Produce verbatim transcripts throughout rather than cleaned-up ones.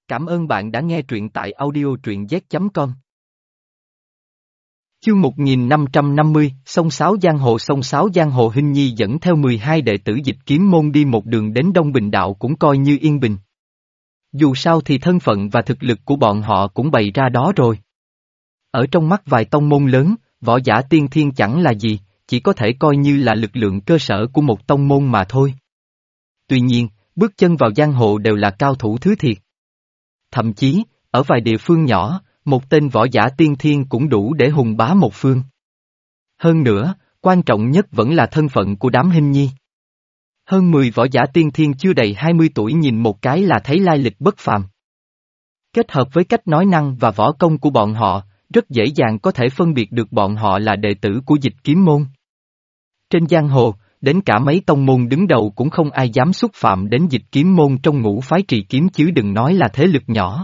Cảm ơn bạn đã nghe truyện tại audio truyện z chấm com. Chương một nghìn năm trăm năm mươi, Sông Sáo Giang Hồ. Sông Sáo Giang Hồ. Hinh Nhi dẫn theo mười hai đệ tử Dịch Kiếm Môn đi một đường đến Đông Bình Đạo cũng coi như yên bình. Dù sao thì thân phận và thực lực của bọn họ cũng bày ra đó rồi. Ở trong mắt vài tông môn lớn, võ giả tiên thiên chẳng là gì, chỉ có thể coi như là lực lượng cơ sở của một tông môn mà thôi. Tuy nhiên, bước chân vào giang hồ đều là cao thủ thứ thiệt. Thậm chí, ở vài địa phương nhỏ, một tên võ giả tiên thiên cũng đủ để hùng bá một phương. Hơn nữa, quan trọng nhất vẫn là thân phận của đám Hinh Nhi. Hơn mười võ giả tiên thiên chưa đầy hai mươi tuổi nhìn một cái là thấy lai lịch bất phàm. Kết hợp với cách nói năng và võ công của bọn họ, rất dễ dàng có thể phân biệt được bọn họ là đệ tử của Dịch Kiếm Môn. Trên giang hồ, đến cả mấy tông môn đứng đầu cũng không ai dám xúc phạm đến Dịch Kiếm Môn trong ngũ phái trì kiếm, chứ đừng nói là thế lực nhỏ.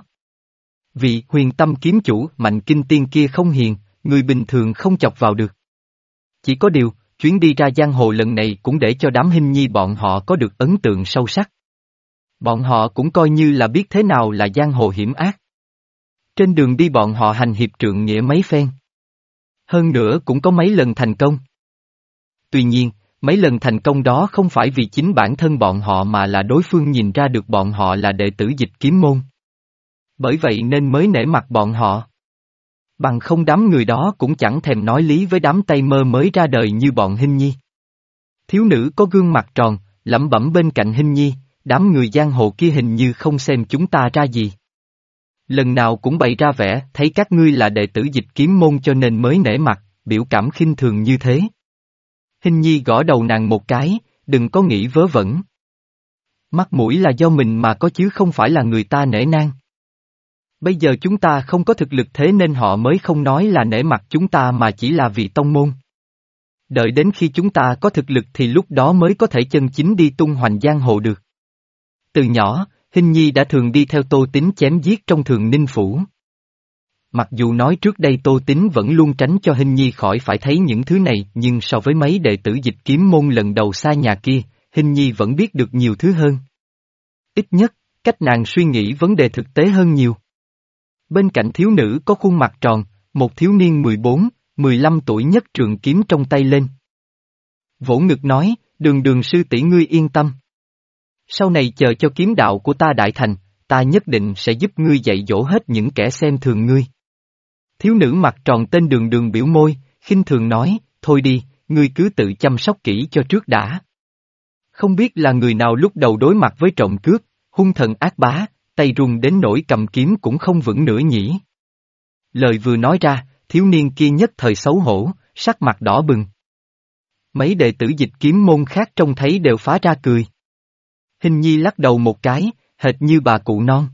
Vì Huyền Tâm kiếm chủ Mạnh Kinh Tiên kia không hiền, người bình thường không chọc vào được. Chỉ có điều, chuyến đi ra giang hồ lần này cũng để cho đám Hinh Nhi bọn họ có được ấn tượng sâu sắc. Bọn họ cũng coi như là biết thế nào là giang hồ hiểm ác. Trên đường đi bọn họ hành hiệp trượng nghĩa mấy phen. Hơn nữa cũng có mấy lần thành công. Tuy nhiên, mấy lần thành công đó không phải vì chính bản thân bọn họ mà là đối phương nhìn ra được bọn họ là đệ tử Dịch Kiếm Môn. Bởi vậy nên mới nể mặt bọn họ. Bằng không đám người đó cũng chẳng thèm nói lý với đám tay mơ mới ra đời như bọn Hinh Nhi. Thiếu nữ có gương mặt tròn, lẩm bẩm bên cạnh Hinh Nhi, đám người giang hồ kia hình như không xem chúng ta ra gì. Lần nào cũng bày ra vẻ thấy các ngươi là đệ tử Dịch Kiếm Môn cho nên mới nể mặt, biểu cảm khinh thường như thế. Hinh Nhi gõ đầu nàng một cái, đừng có nghĩ vớ vẩn. Mắt mũi là do mình mà có chứ không phải là người ta nể nang. Bây giờ chúng ta không có thực lực thế nên họ mới không nói là nể mặt chúng ta mà chỉ là vì tông môn. Đợi đến khi chúng ta có thực lực thì lúc đó mới có thể chân chính đi tung hoành giang hồ được. Từ nhỏ, Hinh Nhi đã thường đi theo Tô Tín chém giết trong Thường Ninh Phủ. Mặc dù nói trước đây Tô Tín vẫn luôn tránh cho Hinh Nhi khỏi phải thấy những thứ này, nhưng so với mấy đệ tử Dịch Kiếm Môn lần đầu xa nhà kia, Hinh Nhi vẫn biết được nhiều thứ hơn. Ít nhất, cách nàng suy nghĩ vấn đề thực tế hơn nhiều. Bên cạnh thiếu nữ có khuôn mặt tròn, một thiếu niên mười bốn, mười lăm tuổi nhấc trường kiếm trong tay lên. Vỗ ngực nói, Đường Đường sư tỷ ngươi yên tâm. Sau này chờ cho kiếm đạo của ta đại thành, ta nhất định sẽ giúp ngươi dạy dỗ hết những kẻ xem thường ngươi. Thiếu nữ mặt tròn tên Đường Đường biểu môi, khinh thường nói, thôi đi, ngươi cứ tự chăm sóc kỹ cho trước đã. Không biết là người nào lúc đầu đối mặt với trộm cướp, hung thần ác bá, tay run đến nỗi cầm kiếm cũng không vững nữa nhỉ. Lời vừa nói ra, thiếu niên kia nhất thời xấu hổ, sắc mặt đỏ bừng. Mấy đệ tử Dịch Kiếm Môn khác trông thấy đều phá ra cười. Hinh Nhi lắc đầu một cái, hệt như bà cụ non.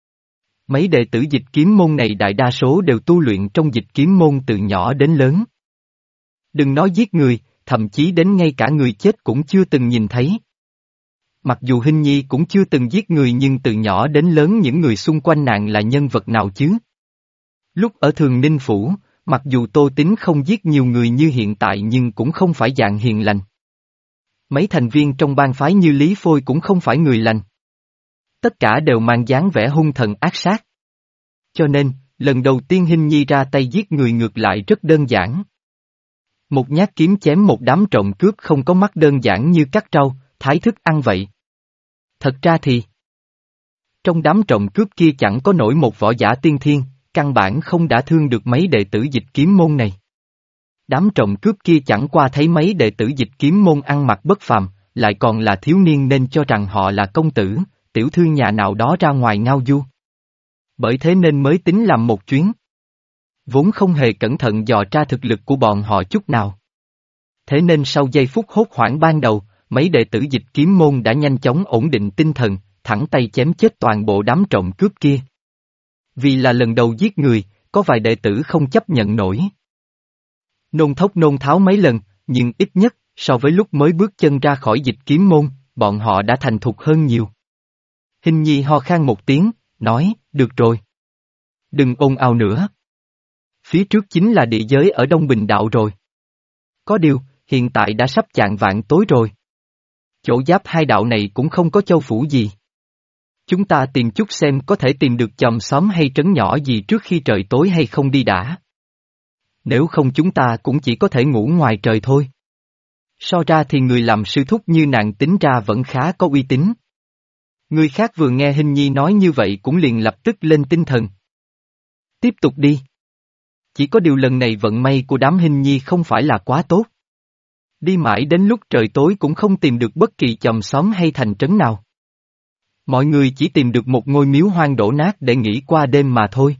Mấy đệ tử Dịch Kiếm Môn này đại đa số đều tu luyện trong Dịch Kiếm Môn từ nhỏ đến lớn. Đừng nói giết người, thậm chí đến ngay cả người chết cũng chưa từng nhìn thấy. Mặc dù Hinh Nhi cũng chưa từng giết người nhưng từ nhỏ đến lớn những người xung quanh nàng là nhân vật nào chứ? Lúc ở Thường Ninh Phủ, mặc dù Tô Tín không giết nhiều người như hiện tại nhưng cũng không phải dạng hiền lành. Mấy thành viên trong bang phái như Lý Phôi cũng không phải người lành. Tất cả đều mang dáng vẻ hung thần ác sát. Cho nên, lần đầu tiên Hinh Nhi ra tay giết người ngược lại rất đơn giản. Một nhát kiếm chém một đám trộm cướp không có mắt đơn giản như cắt rau, thái thức ăn vậy. Thật ra thì, trong đám trộm cướp kia chẳng có nổi một võ giả tiên thiên, căn bản không đã thương được mấy đệ tử Dịch Kiếm Môn này. Đám trộm cướp kia chẳng qua thấy mấy đệ tử Dịch Kiếm Môn ăn mặc bất phàm, lại còn là thiếu niên nên cho rằng họ là công tử, tiểu thư nhà nào đó ra ngoài ngao du. Bởi thế nên mới tính làm một chuyến. Vốn không hề cẩn thận dò tra thực lực của bọn họ chút nào. Thế nên sau giây phút hốt hoảng ban đầu, mấy đệ tử Dịch Kiếm Môn đã nhanh chóng ổn định tinh thần, thẳng tay chém chết toàn bộ đám trộm cướp kia. Vì là lần đầu giết người, có vài đệ tử không chấp nhận nổi. Nôn thốc nôn tháo mấy lần, nhưng ít nhất, so với lúc mới bước chân ra khỏi Dịch Kiếm Môn, bọn họ đã thành thục hơn nhiều. Hinh Nhi ho khan một tiếng, nói, được rồi. Đừng ồn ào nữa. Phía trước chính là địa giới ở Đông Bình Đạo rồi. Có điều, hiện tại đã sắp chạng vạng tối rồi. Chỗ giáp hai đạo này cũng không có châu phủ gì. Chúng ta tìm chút xem có thể tìm được chòm xóm hay trấn nhỏ gì trước khi trời tối hay không đi đã. Nếu không chúng ta cũng chỉ có thể ngủ ngoài trời thôi. So ra thì người làm sư thúc như nàng tính ra vẫn khá có uy tín. Người khác vừa nghe Hình Nhi nói như vậy cũng liền lập tức lên tinh thần. Tiếp tục đi. Chỉ có điều lần này vận may của đám Hình Nhi không phải là quá tốt. Đi mãi đến lúc trời tối cũng không tìm được bất kỳ chòm xóm hay thành trấn nào. Mọi người chỉ tìm được một ngôi miếu hoang đổ nát để nghỉ qua đêm mà thôi.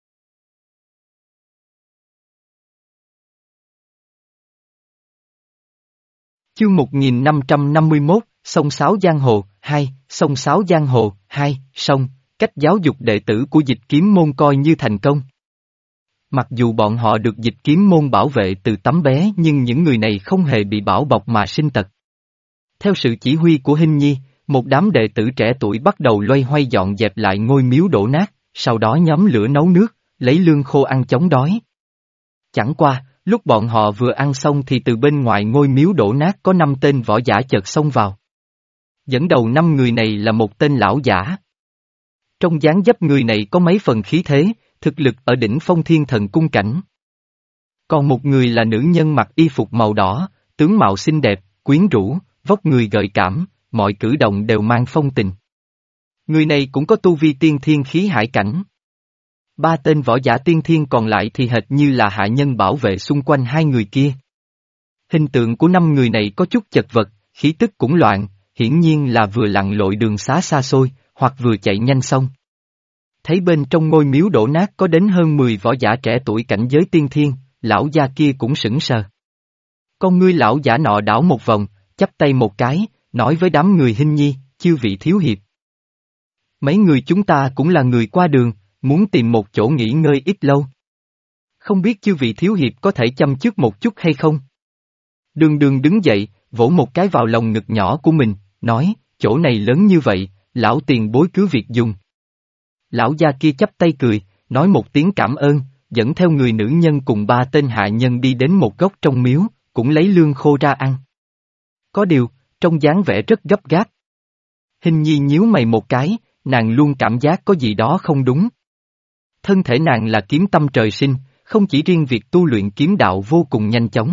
Chương một nghìn năm trăm năm mươi mốt, Sông Sáo Giang Hồ, hai, Sông Sáo Giang Hồ, hai, sông, cách giáo dục đệ tử của Dịch Kiếm Môn coi như thành công. Mặc dù bọn họ được Dịch Kiếm Môn bảo vệ từ tấm bé nhưng những người này không hề bị bảo bọc mà sinh tật. Theo sự chỉ huy của Hình Nhi, một đám đệ tử trẻ tuổi bắt đầu loay hoay dọn dẹp lại ngôi miếu đổ nát, sau đó nhóm lửa nấu nước, lấy lương khô ăn chống đói. Chẳng qua, lúc bọn họ vừa ăn xong thì từ bên ngoài ngôi miếu đổ nát có năm tên võ giả chợt xông vào. Dẫn đầu năm người này là một tên lão giả. Trong dáng dấp người này có mấy phần khí thế, thực lực ở đỉnh phong thiên thần cung cảnh. Còn một người là nữ nhân mặc y phục màu đỏ, tướng mạo xinh đẹp, quyến rũ, vóc người gợi cảm, mọi cử động đều mang phong tình. Người này cũng có tu vi tiên thiên khí hải cảnh. Ba tên võ giả tiên thiên còn lại thì hệt như là hạ nhân bảo vệ xung quanh hai người kia. Hình tượng của năm người này có chút chật vật, khí tức cũng loạn, hiển nhiên là vừa lặn lội đường xá xa xôi, hoặc vừa chạy nhanh xong. Thấy bên trong ngôi miếu đổ nát có đến hơn mười võ giả trẻ tuổi cảnh giới tiên thiên, lão gia kia cũng sững sờ. Con ngươi lão giả nọ đảo một vòng, chắp tay một cái, nói với đám người Hình Nhi, chư vị thiếu hiệp. Mấy người chúng ta cũng là người qua đường, muốn tìm một chỗ nghỉ ngơi ít lâu. Không biết chư vị thiếu hiệp có thể chăm chút một chút hay không? Đường Đường đứng dậy, vỗ một cái vào lồng ngực nhỏ của mình, nói, chỗ này lớn như vậy, lão tiền bối cứ việc dùng. Lão gia kia chắp tay cười, nói một tiếng cảm ơn, dẫn theo người nữ nhân cùng ba tên hạ nhân đi đến một góc trong miếu, cũng lấy lương khô ra ăn. Có điều, trong dáng vẻ rất gấp gáp. Hình Nhi nhíu mày một cái, nàng luôn cảm giác có gì đó không đúng. Thân thể nàng là kiếm tâm trời sinh, không chỉ riêng việc tu luyện kiếm đạo vô cùng nhanh chóng.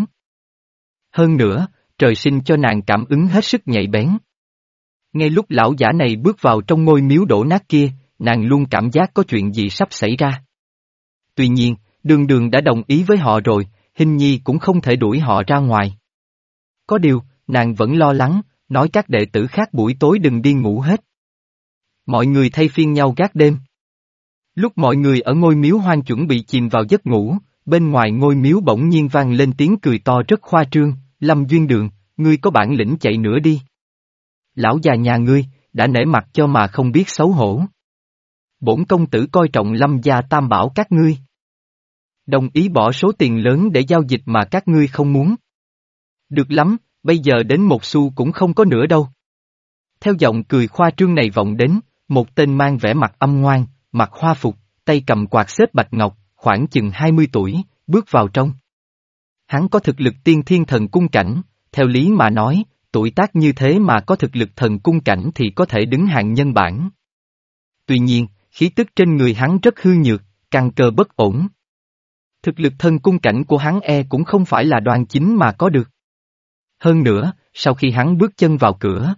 Hơn nữa, trời sinh cho nàng cảm ứng hết sức nhạy bén. Ngay lúc lão giả này bước vào trong ngôi miếu đổ nát kia, nàng luôn cảm giác có chuyện gì sắp xảy ra. Tuy nhiên, Đường Đường đã đồng ý với họ rồi, Hình Nhi cũng không thể đuổi họ ra ngoài. Có điều, nàng vẫn lo lắng, nói các đệ tử khác buổi tối đừng đi ngủ hết. Mọi người thay phiên nhau gác đêm. Lúc mọi người ở ngôi miếu hoang chuẩn bị chìm vào giấc ngủ, bên ngoài ngôi miếu bỗng nhiên vang lên tiếng cười to rất khoa trương, Lâm Duyên Đường, ngươi có bản lĩnh chạy nữa đi. Lão già nhà ngươi, đã nể mặt cho mà không biết xấu hổ. Bổn công tử coi trọng Lâm gia tam bảo các ngươi. Đồng ý bỏ số tiền lớn để giao dịch mà các ngươi không muốn. Được lắm, bây giờ đến một xu cũng không có nữa đâu. Theo giọng cười khoa trương này vọng đến, một tên mang vẻ mặt âm ngoan, mặc hoa phục, tay cầm quạt xếp bạch ngọc, khoảng chừng hai mươi tuổi, bước vào trong. Hắn có thực lực tiên thiên thần cung cảnh, theo lý mà nói, tuổi tác như thế mà có thực lực thần cung cảnh thì có thể đứng hạng nhân bản. Tuy nhiên, khí tức trên người hắn rất hư nhược, căn cơ bất ổn. Thực lực thần cung cảnh của hắn e cũng không phải là đoan chính mà có được. Hơn nữa, sau khi hắn bước chân vào cửa,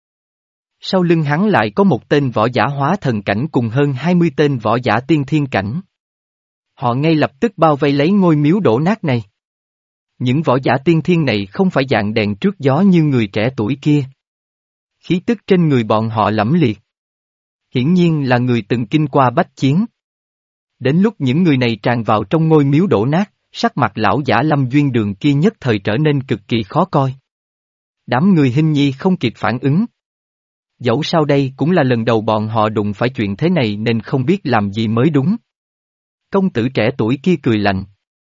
sau lưng hắn lại có một tên võ giả hóa thần cảnh cùng hơn hai mươi tên võ giả tiên thiên cảnh. Họ ngay lập tức bao vây lấy ngôi miếu đổ nát này. Những võ giả tiên thiên này không phải dạng đèn trước gió như người trẻ tuổi kia. Khí tức trên người bọn họ lẫm liệt. Hiển nhiên là người từng kinh qua bách chiến. Đến lúc những người này tràn vào trong ngôi miếu đổ nát, sắc mặt lão giả Lâm Duyên Đường kia nhất thời trở nên cực kỳ khó coi. Đám người Hình Nhi không kịp phản ứng. Dẫu sao đây cũng là lần đầu bọn họ đụng phải chuyện thế này nên không biết làm gì mới đúng. Công tử trẻ tuổi kia cười lạnh.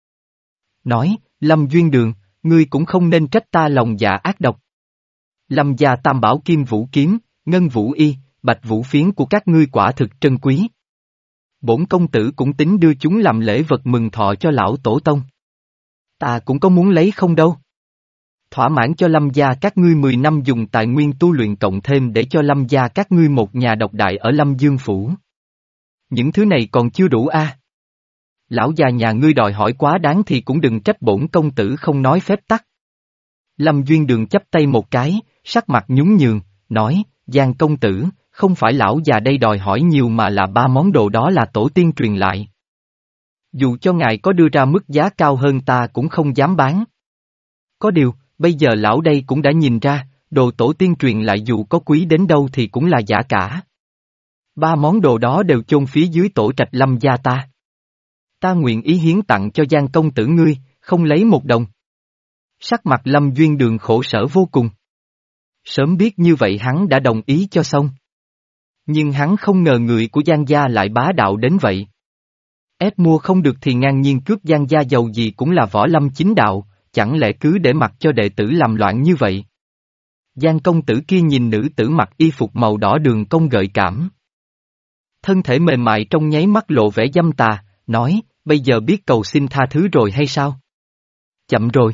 Nói, Lâm Duyên Đường, ngươi cũng không nên trách ta lòng dạ ác độc. Lâm gia tam bảo kim vũ kiếm, ngân vũ y, bạch vũ phiến của các ngươi quả thực trân quý. Bổn công tử cũng tính đưa chúng làm lễ vật mừng thọ cho lão tổ tông. Ta cũng có muốn lấy không đâu. Thỏa mãn cho Lâm gia các ngươi mười năm dùng tài nguyên tu luyện cộng thêm để cho Lâm gia các ngươi một nhà độc đại ở Lâm Dương Phủ. Những thứ này còn chưa đủ a. À? Lão già nhà ngươi đòi hỏi quá đáng thì cũng đừng trách bổn công tử không nói phép tắc. Lâm Duyên Đường chắp tay một cái, sắc mặt nhún nhường, nói, Giang công tử, không phải lão già đây đòi hỏi nhiều mà là ba món đồ đó là tổ tiên truyền lại. Dù cho ngài có đưa ra mức giá cao hơn ta cũng không dám bán. Có điều, bây giờ lão đây cũng đã nhìn ra, đồ tổ tiên truyền lại dù có quý đến đâu thì cũng là giả cả. Ba món đồ đó đều chôn phía dưới tổ trạch Lâm gia ta. Ta nguyện ý hiến tặng cho Giang công tử ngươi, không lấy một đồng. Sắc mặt Lâm Duyên Đường khổ sở vô cùng. Sớm biết như vậy hắn đã đồng ý cho xong. Nhưng hắn không ngờ người của Giang gia lại bá đạo đến vậy. Ép mua không được thì ngang nhiên cướp Giang gia giàu gì cũng là võ lâm chính đạo, chẳng lẽ cứ để mặc cho đệ tử làm loạn như vậy. Giang công tử kia nhìn nữ tử mặc y phục màu đỏ đường cong gợi cảm. Thân thể mềm mại trong nháy mắt lộ vẻ dâm tà, nói, bây giờ biết cầu xin tha thứ rồi hay sao? Chậm rồi.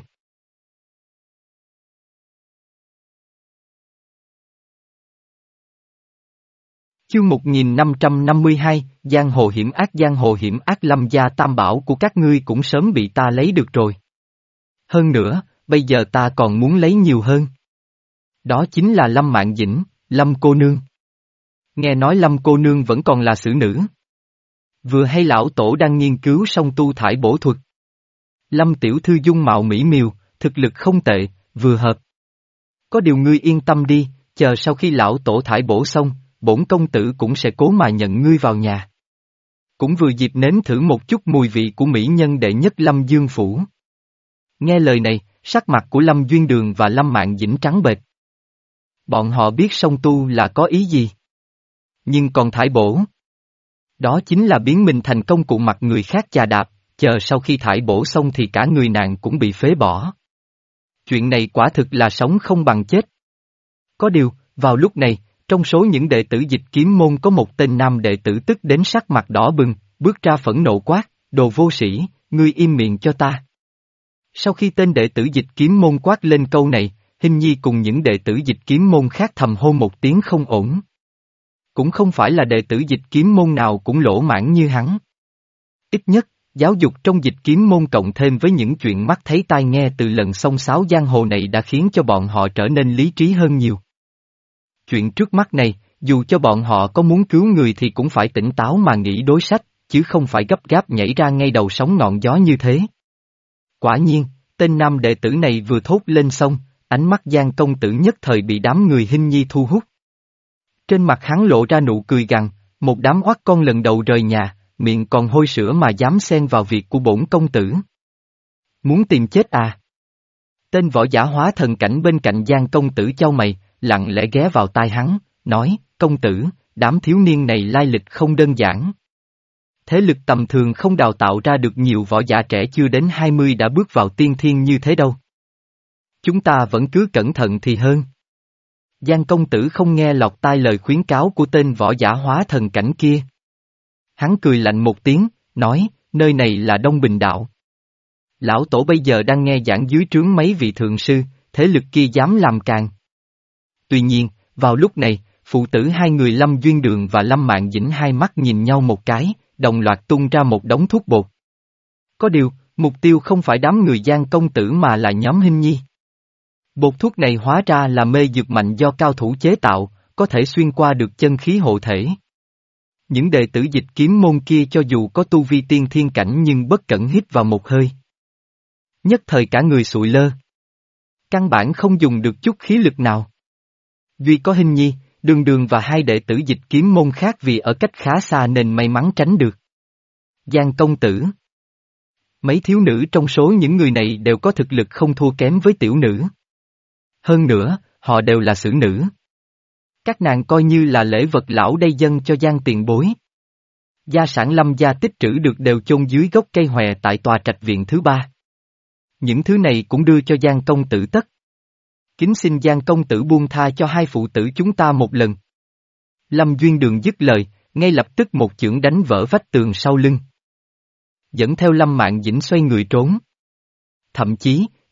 Chương một nghìn năm trăm năm mươi hai, Giang hồ hiểm ác Giang hồ hiểm ác Lâm gia tam bảo của các ngươi cũng sớm bị ta lấy được rồi. Hơn nữa, bây giờ ta còn muốn lấy nhiều hơn. Đó chính là Lâm Mạn Dĩnh, Lâm cô nương. Nghe nói Lâm cô nương vẫn còn là xử nữ. Vừa hay lão tổ đang nghiên cứu song tu thải bổ thuật. Lâm tiểu thư dung mạo mỹ miều, thực lực không tệ, vừa hợp. Có điều ngươi yên tâm đi, chờ sau khi lão tổ thải bổ xong, bổn công tử cũng sẽ cố mà nhận ngươi vào nhà. Cũng vừa dịp nếm thử một chút mùi vị của mỹ nhân đệ nhất Lâm Dương Phủ. Nghe lời này, sắc mặt của Lâm Duyên Đường và Lâm Mạn Dĩnh trắng bệch. Bọn họ biết song tu là có ý gì. Nhưng còn thải bổ. Đó chính là biến mình thành công cụ mặt người khác chà đạp, chờ sau khi thải bổ xong thì cả người nàng cũng bị phế bỏ. Chuyện này quả thực là sống không bằng chết. Có điều, vào lúc này, trong số những đệ tử Dịch Kiếm môn có một tên nam đệ tử tức đến sắc mặt đỏ bừng, bước ra phẫn nộ quát, đồ vô sĩ, ngươi im miệng cho ta. Sau khi tên đệ tử Dịch Kiếm môn quát lên câu này, Hinh Nhi cùng những đệ tử Dịch Kiếm môn khác thầm hô một tiếng không ổn. Cũng không phải là đệ tử Dịch Kiếm môn nào cũng lỗ mãn như hắn. Ít nhất, giáo dục trong Dịch Kiếm môn cộng thêm với những chuyện mắt thấy tai nghe từ lần xông xáo giang hồ này đã khiến cho bọn họ trở nên lý trí hơn nhiều. Chuyện trước mắt này, dù cho bọn họ có muốn cứu người thì cũng phải tỉnh táo mà nghĩ đối sách, chứ không phải gấp gáp nhảy ra ngay đầu sóng ngọn gió như thế. Quả nhiên, tên nam đệ tử này vừa thốt lên xong, ánh mắt Giang công tử nhất thời bị đám người Hinh Nhi thu hút. Trên mặt hắn lộ ra nụ cười gằn, một đám oắt con lần đầu rời nhà, miệng còn hôi sữa mà dám xen vào việc của bổn công tử. Muốn tìm chết à? Tên võ giả hóa thần cảnh bên cạnh Giang công tử chau mày, lặng lẽ ghé vào tai hắn, nói, công tử, đám thiếu niên này lai lịch không đơn giản. Thế lực tầm thường không đào tạo ra được nhiều võ giả trẻ chưa đến hai mươi đã bước vào tiên thiên như thế đâu. Chúng ta vẫn cứ cẩn thận thì hơn. Giang công tử không nghe lọt tai lời khuyến cáo của tên võ giả hóa thần cảnh kia. Hắn cười lạnh một tiếng, nói, nơi này là Đông Bình Đạo. Lão tổ bây giờ đang nghe giảng dưới trướng mấy vị thượng sư, thế lực kia dám làm càng. Tuy nhiên, vào lúc này, phụ tử hai người Lâm Duyên Đường và Lâm Mạn Dĩnh hai mắt nhìn nhau một cái, đồng loạt tung ra một đống thuốc bột. Có điều, mục tiêu không phải đám người Giang công tử mà là nhóm Hinh Nhi. Bột thuốc này hóa ra là mê dược mạnh do cao thủ chế tạo, có thể xuyên qua được chân khí hộ thể. Những đệ tử Dịch Kiếm môn kia cho dù có tu vi tiên thiên cảnh nhưng bất cẩn hít vào một hơi. Nhất thời cả người sụi lơ. Căn bản không dùng được chút khí lực nào. Duy có Hinh Nhi, Đường Đường và hai đệ tử Dịch Kiếm môn khác vì ở cách khá xa nên may mắn tránh được. Giang công tử. Mấy thiếu nữ trong số những người này đều có thực lực không thua kém với tiểu nữ. Hơn nữa, họ đều là xử nữ. Các nàng coi như là lễ vật lão đây dâng cho Giang tiền bối. Gia sản Lâm gia tích trữ được đều chôn dưới gốc cây hòe tại tòa trạch viện thứ ba. Những thứ này cũng đưa cho Giang công tử tất. Kính xin Giang công tử buông tha cho hai phụ tử chúng ta một lần. Lâm Duyên Đường dứt lời, ngay lập tức một chưởng đánh vỡ vách tường sau lưng. Dẫn theo Lâm Mạn Dĩnh xoay người trốn. Thậm chí,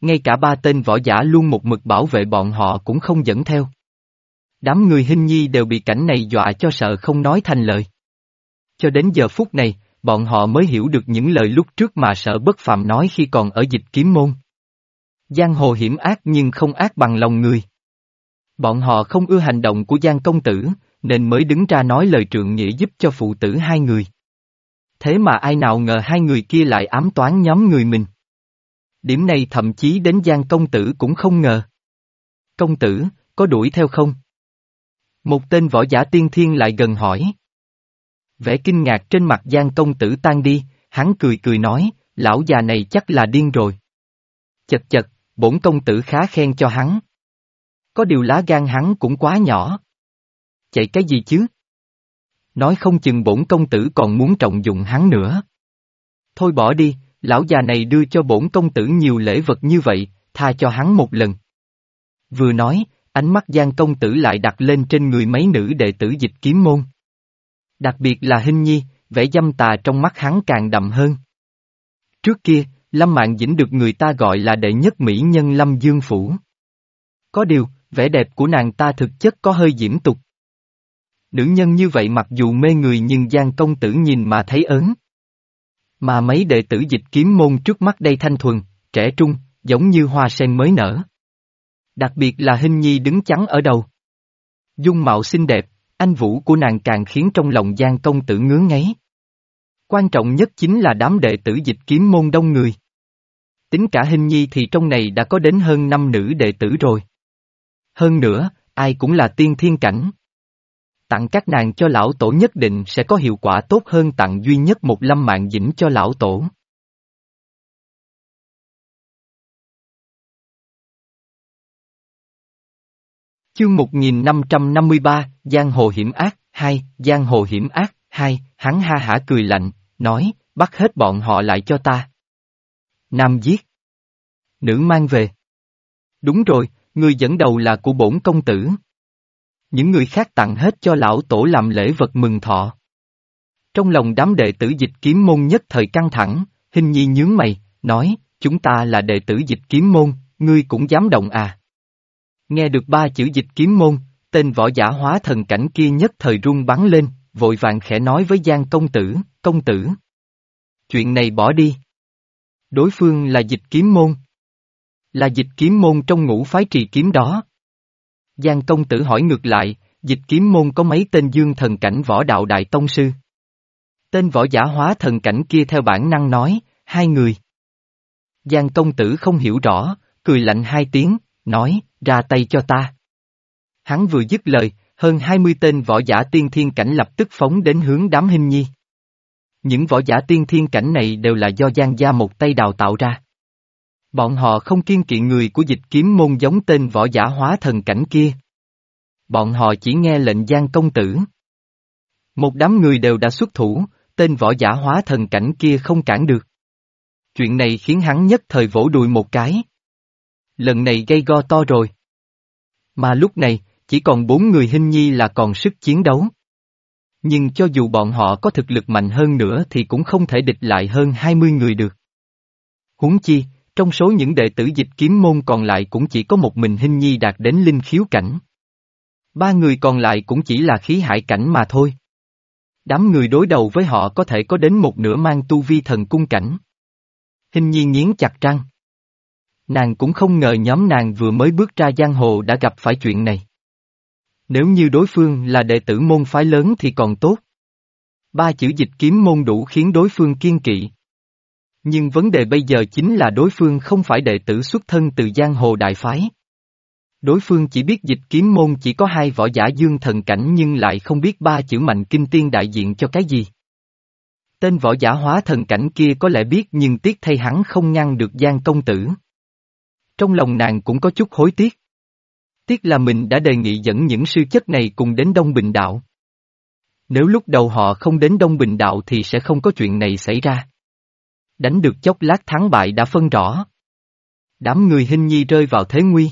ngay cả ba tên võ giả luôn một mực bảo vệ bọn họ cũng không dẫn theo. Đám người Hinh Nhi đều bị cảnh này dọa cho sợ không nói thành lời. Cho đến giờ phút này, bọn họ mới hiểu được những lời lúc trước mà Sở Bất Phàm nói khi còn ở Dịch Kiếm Môn. Giang hồ hiểm ác nhưng không ác bằng lòng người. Bọn họ không ưa hành động của Giang công tử, nên mới đứng ra nói lời trượng nghĩa giúp cho phụ tử hai người. Thế mà ai nào ngờ hai người kia lại ám toán nhóm người mình. Điểm này thậm chí đến Giang công tử cũng không ngờ. Công tử, có đuổi theo không? Một tên võ giả tiên thiên lại gần hỏi. Vẻ kinh ngạc trên mặt Giang công tử tan đi, hắn cười cười nói, lão già này chắc là điên rồi. Chật chật, bổn công tử khá khen cho hắn. Có điều lá gan hắn cũng quá nhỏ. Chạy cái gì chứ? Nói không chừng bổn công tử còn muốn trọng dụng hắn nữa. Thôi bỏ đi, lão già này đưa cho bổn công tử nhiều lễ vật như vậy, tha cho hắn một lần. Vừa nói, ánh mắt Giang công tử lại đặt lên trên người mấy nữ đệ tử Dịch Kiếm Môn. Đặc biệt là Hinh Nhi, vẻ dâm tà trong mắt hắn càng đậm hơn. Trước kia, Lâm Mạn Dĩnh được người ta gọi là đệ nhất mỹ nhân Lâm Dương Phủ. Có điều, vẻ đẹp của nàng ta thực chất có hơi diễm tục. Nữ nhân như vậy mặc dù mê người nhưng Giang công tử nhìn mà thấy ớn. Mà mấy đệ tử Dịch Kiếm Môn trước mắt đây thanh thuần, trẻ trung, giống như hoa sen mới nở. Đặc biệt là Hinh Nhi đứng chắn ở đầu. Dung mạo xinh đẹp, anh vũ của nàng càng khiến trong lòng Giang công tử ngứa ngáy. Quan trọng nhất chính là đám đệ tử Dịch Kiếm Môn đông người. Tính cả Hinh Nhi thì trong này đã có đến hơn năm nữ đệ tử rồi. Hơn nữa, ai cũng là tiên thiên cảnh. Tặng các nàng cho lão tổ nhất định sẽ có hiệu quả tốt hơn tặng duy nhất một Lâm Mạn Dĩnh cho lão tổ. Chương một nghìn năm trăm năm mươi ba, Giang Hồ Hiểm Ác, hai, Giang Hồ Hiểm Ác, hai, hắn ha hả cười lạnh, nói, bắt hết bọn họ lại cho ta. Nam giết. Nữ mang về. Đúng rồi, người dẫn đầu là của bổn công tử. Những người khác tặng hết cho lão tổ làm lễ vật mừng thọ. Trong lòng đám đệ tử Dịch Kiếm Môn nhất thời căng thẳng, Hinh Nhi nhướng mày, nói, chúng ta là đệ tử Dịch Kiếm Môn, ngươi cũng dám động à? Nghe được ba chữ Dịch Kiếm Môn, tên võ giả hóa thần cảnh kia nhất thời run bắn lên, vội vàng khẽ nói với Giang công tử, công tử. Chuyện này bỏ đi. Đối phương là Dịch Kiếm Môn. Là Dịch Kiếm Môn trong ngũ phái trì kiếm đó. Giang công tử hỏi ngược lại, Dịch Kiếm Môn có mấy tên dương thần cảnh võ đạo đại tông sư? Tên võ giả hóa thần cảnh kia theo bản năng nói, hai người. Giang công tử không hiểu rõ, cười lạnh hai tiếng, nói, ra tay cho ta. Hắn vừa dứt lời, hơn hai mươi tên võ giả tiên thiên cảnh lập tức phóng đến hướng đám Hinh Nhi. Những võ giả tiên thiên cảnh này đều là do Giang gia một tay đào tạo ra. Bọn họ không kiêng kỵ người của Dịch Kiếm Môn giống tên võ giả hóa thần cảnh kia. Bọn họ chỉ nghe lệnh Giang công tử. Một đám người đều đã xuất thủ, tên võ giả hóa thần cảnh kia không cản được. Chuyện này khiến hắn nhất thời vỗ đùi một cái. Lần này gây go to rồi. Mà lúc này, chỉ còn bốn người Hinh Nhi là còn sức chiến đấu. Nhưng cho dù bọn họ có thực lực mạnh hơn nữa thì cũng không thể địch lại hơn hai mươi người được. Huống chi, trong số những đệ tử Dịch Kiếm Môn còn lại cũng chỉ có một mình Hinh Nhi đạt đến linh khiếu cảnh. Ba người còn lại cũng chỉ là khí hải cảnh mà thôi. Đám người đối đầu với họ có thể có đến một nửa mang tu vi thần cung cảnh. Hinh Nhi nghiến chặt răng. Nàng cũng không ngờ nhóm nàng vừa mới bước ra giang hồ đã gặp phải chuyện này. Nếu như đối phương là đệ tử môn phái lớn thì còn tốt. Ba chữ Dịch Kiếm Môn đủ khiến đối phương kiêng kỵ. Nhưng vấn đề bây giờ chính là đối phương không phải đệ tử xuất thân từ giang hồ đại phái. Đối phương chỉ biết Dịch Kiếm Môn chỉ có hai võ giả dương thần cảnh nhưng lại không biết ba chữ mạnh kinh tiên đại diện cho cái gì. Tên võ giả hóa thần cảnh kia có lẽ biết nhưng tiếc thay hắn không ngăn được Giang công tử. Trong lòng nàng cũng có chút hối tiếc. Tiếc là mình đã đề nghị dẫn những sư chất này cùng đến Đông Bình Đạo. Nếu lúc đầu họ không đến Đông Bình Đạo thì sẽ không có chuyện này xảy ra. Đánh được chốc lát thắng bại đã phân rõ. Đám người Hinh Nhi rơi vào thế nguy.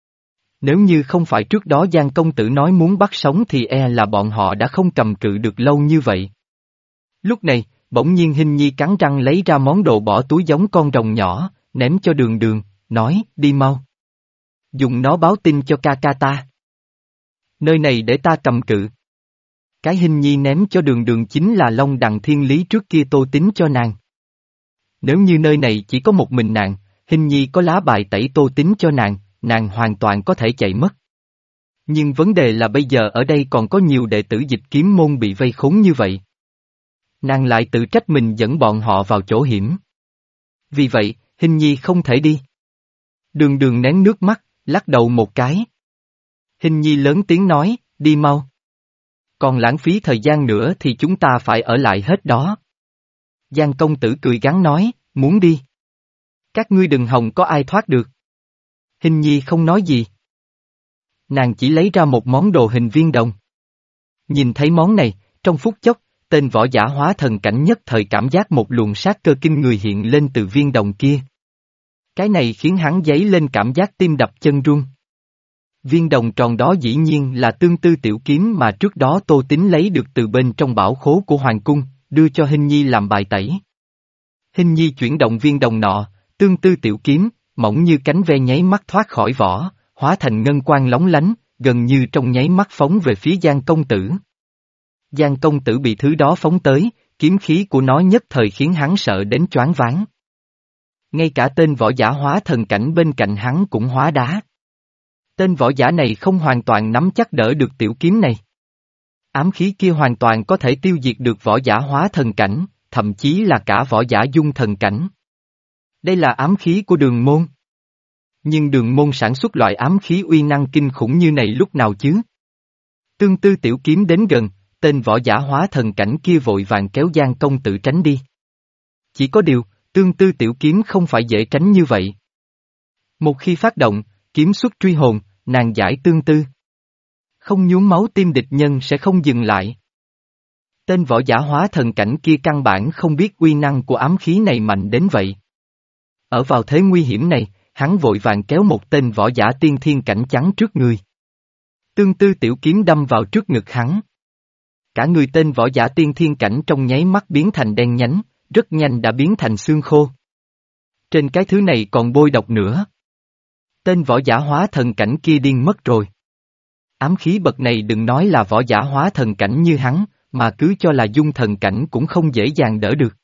Nếu như không phải trước đó Giang công tử nói muốn bắt sống thì e là bọn họ đã không cầm cự được lâu như vậy. Lúc này, bỗng nhiên Hinh Nhi cắn răng lấy ra món đồ bỏ túi giống con rồng nhỏ, ném cho Đường Đường, nói, đi mau. Dùng nó báo tin cho ca ca ta. Nơi này để ta cầm cự. Cái Hình Nhi ném cho Đường Đường chính là Long Đằng Thiên Lý trước kia Tô Tín cho nàng. Nếu như nơi này chỉ có một mình nàng, Hình Nhi có lá bài tẩy Tô Tín cho nàng, nàng hoàn toàn có thể chạy mất. Nhưng vấn đề là bây giờ ở đây còn có nhiều đệ tử Dịch Kiếm môn bị vây khốn như vậy. Nàng lại tự trách mình dẫn bọn họ vào chỗ hiểm. Vì vậy, Hình Nhi không thể đi. Đường Đường nén nước mắt, lắc đầu một cái. Hình Nhi lớn tiếng nói, đi mau. Còn lãng phí thời gian nữa thì chúng ta phải ở lại hết đó. Giang công tử cười gắn nói, muốn đi. Các ngươi đừng hòng có ai thoát được. Hình Nhi không nói gì. Nàng chỉ lấy ra một món đồ hình viên đồng. Nhìn thấy món này, trong phút chốc, tên võ giả hóa thần cảnh nhất thời cảm giác một luồng sát cơ kinh người hiện lên từ viên đồng kia. Cái này khiến hắn dấy lên cảm giác tim đập chân run. Viên đồng tròn đó dĩ nhiên là tương tư tiểu kiếm mà trước đó Tô Tín lấy được từ bên trong bảo khố của Hoàng Cung, đưa cho Hình Nhi làm bài tẩy. Hình Nhi chuyển động viên đồng nọ, tương tư tiểu kiếm, mỏng như cánh ve nháy mắt thoát khỏi vỏ, hóa thành ngân quang lóng lánh, gần như trong nháy mắt phóng về phía Giang công tử. Giang công tử bị thứ đó phóng tới, kiếm khí của nó nhất thời khiến hắn sợ đến choáng váng. Ngay cả tên võ giả hóa thần cảnh bên cạnh hắn cũng hóa đá. Tên võ giả này không hoàn toàn nắm chắc đỡ được tiểu kiếm này. Ám khí kia hoàn toàn có thể tiêu diệt được võ giả hóa thần cảnh, thậm chí là cả võ giả dung thần cảnh. Đây là ám khí của Đường môn. Nhưng Đường môn sản xuất loại ám khí uy năng kinh khủng như này lúc nào chứ? Tương tư tiểu kiếm đến gần, tên võ giả hóa thần cảnh kia vội vàng kéo Giang công tử tránh đi. Chỉ có điều, tương tư tiểu kiếm không phải dễ tránh như vậy. Một khi phát động, kiếm xuất truy hồn, nàng giải tương tư. Không nhuốm máu tim địch nhân sẽ không dừng lại. Tên võ giả hóa thần cảnh kia căn bản không biết uy năng của ám khí này mạnh đến vậy. Ở vào thế nguy hiểm này, hắn vội vàng kéo một tên võ giả tiên thiên cảnh chắn trước người. Tương tư tiểu kiếm đâm vào trước ngực hắn. Cả người tên võ giả tiên thiên cảnh trong nháy mắt biến thành đen nhánh, rất nhanh đã biến thành xương khô. Trên cái thứ này còn bôi độc nữa. Tên võ giả hóa thần cảnh kia điên mất rồi. Ám khí bậc này đừng nói là võ giả hóa thần cảnh như hắn, mà cứ cho là dung thần cảnh cũng không dễ dàng đỡ được.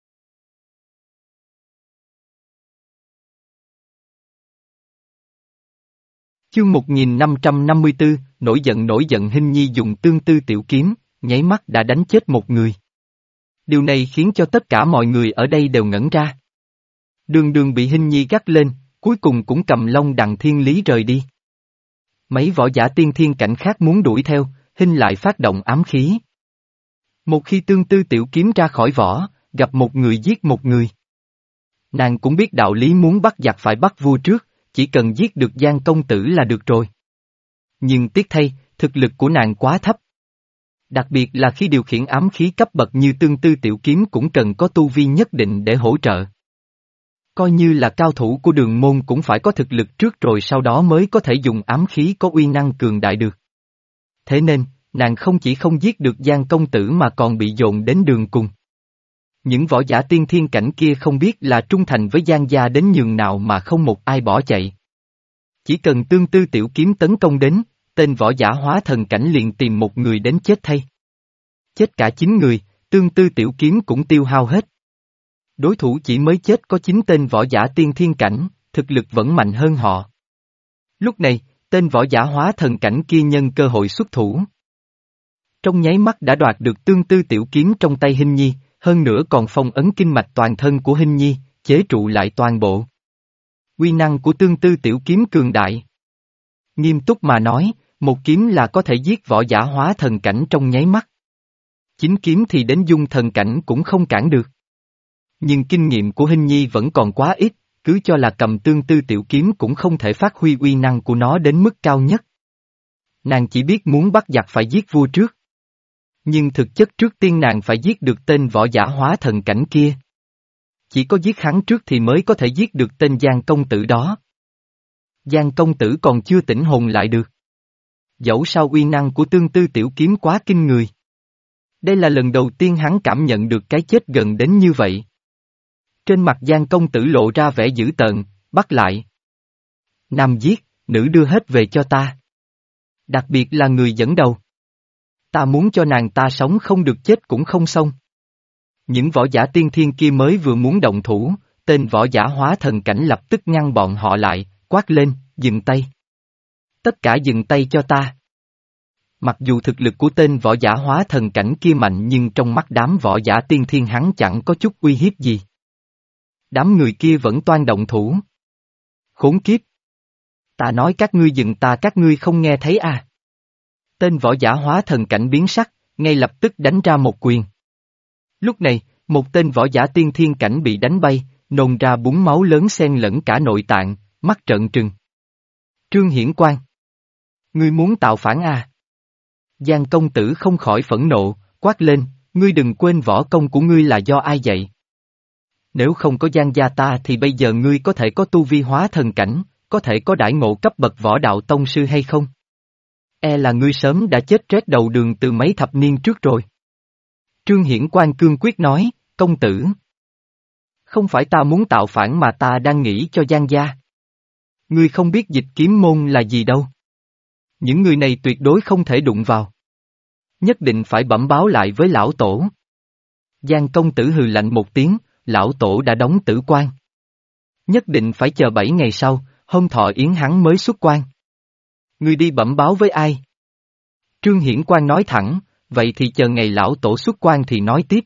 Chương một nghìn năm trăm năm mươi tư, nổi giận nổi giận Hình Nhi dùng tương tư tiểu kiếm, nháy mắt đã đánh chết một người. Điều này khiến cho tất cả mọi người ở đây đều ngẩn ra. Đường Đường bị Hình Nhi gắt lên, cuối cùng cũng cầm Long Đằng Thiên Lý rời đi. Mấy võ giả tiên thiên cảnh khác muốn đuổi theo, Hình lại phát động ám khí. Một khi tương tư tiểu kiếm ra khỏi vỏ, gặp một người giết một người. Nàng cũng biết đạo lý muốn bắt giặc phải bắt vua trước, chỉ cần giết được Giang công tử là được rồi. Nhưng tiếc thay, thực lực của nàng quá thấp. Đặc biệt là khi điều khiển ám khí cấp bậc như tương tư tiểu kiếm cũng cần có tu vi nhất định để hỗ trợ. Coi như là cao thủ của Đường môn cũng phải có thực lực trước rồi sau đó mới có thể dùng ám khí có uy năng cường đại được. Thế nên, nàng không chỉ không giết được Giang công tử mà còn bị dồn đến đường cùng. Những võ giả tiên thiên cảnh kia không biết là trung thành với Giang gia đến nhường nào mà không một ai bỏ chạy. Chỉ cần tương tư tiểu kiếm tấn công đến, tên võ giả hóa thần cảnh liền tìm một người đến chết thay. Chết cả chín người, tương tư tiểu kiếm cũng tiêu hao hết. Đối thủ chỉ mới chết có chín tên võ giả tiên thiên cảnh, thực lực vẫn mạnh hơn họ. Lúc này, tên võ giả hóa thần cảnh kia nhân cơ hội xuất thủ. Trong nháy mắt đã đoạt được tương tư tiểu kiếm trong tay Hình Nhi, hơn nữa còn phong ấn kinh mạch toàn thân của Hình Nhi, chế trụ lại toàn bộ. Uy năng của tương tư tiểu kiếm cường đại. Nghiêm túc mà nói, một kiếm là có thể giết võ giả hóa thần cảnh trong nháy mắt. Chính kiếm thì đến dung thần cảnh cũng không cản được. Nhưng kinh nghiệm của Hình Nhi vẫn còn quá ít, cứ cho là cầm tương tư tiểu kiếm cũng không thể phát huy uy năng của nó đến mức cao nhất. Nàng chỉ biết muốn bắt giặc phải giết vua trước. Nhưng thực chất trước tiên nàng phải giết được tên võ giả hóa thần cảnh kia. Chỉ có giết hắn trước thì mới có thể giết được tên Giang công tử đó. Giang công tử còn chưa tỉnh hồn lại được. Dẫu sao uy năng của tương tư tiểu kiếm quá kinh người. Đây là lần đầu tiên hắn cảm nhận được cái chết gần đến như vậy. Trên mặt Giang công tử lộ ra vẻ dữ tợn, bắt lại. Nam giết, nữ đưa hết về cho ta. Đặc biệt là người dẫn đầu. Ta muốn cho nàng ta sống không được chết cũng không xong. Những võ giả tiên thiên kia mới vừa muốn động thủ, tên võ giả hóa thần cảnh lập tức ngăn bọn họ lại, quát lên, dừng tay. Tất cả dừng tay cho ta. Mặc dù thực lực của tên võ giả hóa thần cảnh kia mạnh nhưng trong mắt đám võ giả tiên thiên hắn chẳng có chút uy hiếp gì. Đám người kia vẫn toan động thủ. Khốn kiếp! Ta nói các ngươi dừng ta các ngươi không nghe thấy à? Tên võ giả hóa thần cảnh biến sắc, ngay lập tức đánh ra một quyền. Lúc này, một tên võ giả tiên thiên cảnh bị đánh bay, nôn ra búng máu lớn xen lẫn cả nội tạng, mắt trợn trừng. Trương Hiển Quang! Ngươi muốn tạo phản à? Giang công tử không khỏi phẫn nộ, quát lên, ngươi đừng quên võ công của ngươi là do ai dạy. Nếu không có Giang gia ta thì bây giờ ngươi có thể có tu vi hóa thần cảnh, có thể có đãi ngộ cấp bậc võ đạo tông sư hay không? E là ngươi sớm đã chết rét đầu đường từ mấy thập niên trước rồi. Trương Hiển Quang cương quyết nói, công tử. Không phải ta muốn tạo phản mà ta đang nghĩ cho Giang gia. Ngươi không biết dịch kiếm môn là gì đâu. Những người này tuyệt đối không thể đụng vào. Nhất định phải bẩm báo lại với lão tổ. Giang công tử hừ lạnh một tiếng, lão tổ đã đóng tử quan. Nhất định phải chờ bảy ngày sau, hôm thọ yến hắn mới xuất quan. Ngươi đi bẩm báo với ai? Trương Hiển Quang nói thẳng, vậy thì chờ ngày lão tổ xuất quan thì nói tiếp.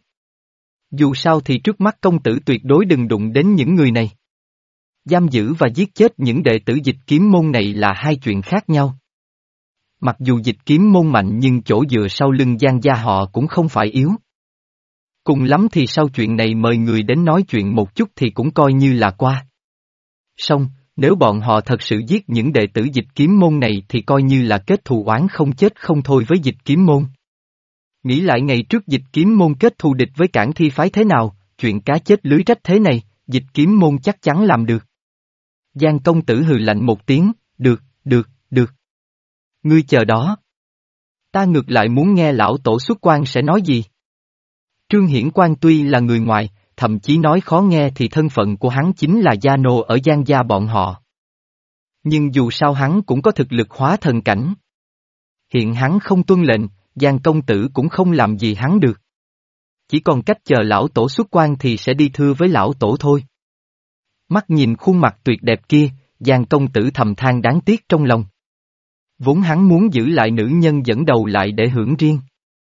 Dù sao thì trước mắt công tử tuyệt đối đừng đụng đến những người này. Giam giữ và giết chết những đệ tử dịch kiếm môn này là hai chuyện khác nhau. Mặc dù dịch kiếm môn mạnh nhưng chỗ dựa sau lưng Giang gia họ cũng không phải yếu. Cùng lắm thì sau chuyện này mời người đến nói chuyện một chút thì cũng coi như là qua. Song, nếu bọn họ thật sự giết những đệ tử dịch kiếm môn này thì coi như là kết thù oán không chết không thôi với dịch kiếm môn. Nghĩ lại ngày trước dịch kiếm môn kết thù địch với Cảng Thi phái thế nào, chuyện cá chết lưới rách thế này, dịch kiếm môn chắc chắn làm được. Giang công tử hừ lạnh một tiếng, được, được, được. Ngươi chờ đó. Ta ngược lại muốn nghe lão tổ xuất quan sẽ nói gì. Trương Hiển Quang tuy là người ngoài, thậm chí nói khó nghe thì thân phận của hắn chính là gia nô ở Giang gia bọn họ. Nhưng dù sao hắn cũng có thực lực hóa thần cảnh. Hiện hắn không tuân lệnh, Giang công tử cũng không làm gì hắn được. Chỉ còn cách chờ lão tổ xuất quan thì sẽ đi thưa với lão tổ thôi. Mắt nhìn khuôn mặt tuyệt đẹp kia, Giang công tử thầm than đáng tiếc trong lòng. Vốn hắn muốn giữ lại nữ nhân dẫn đầu lại để hưởng riêng.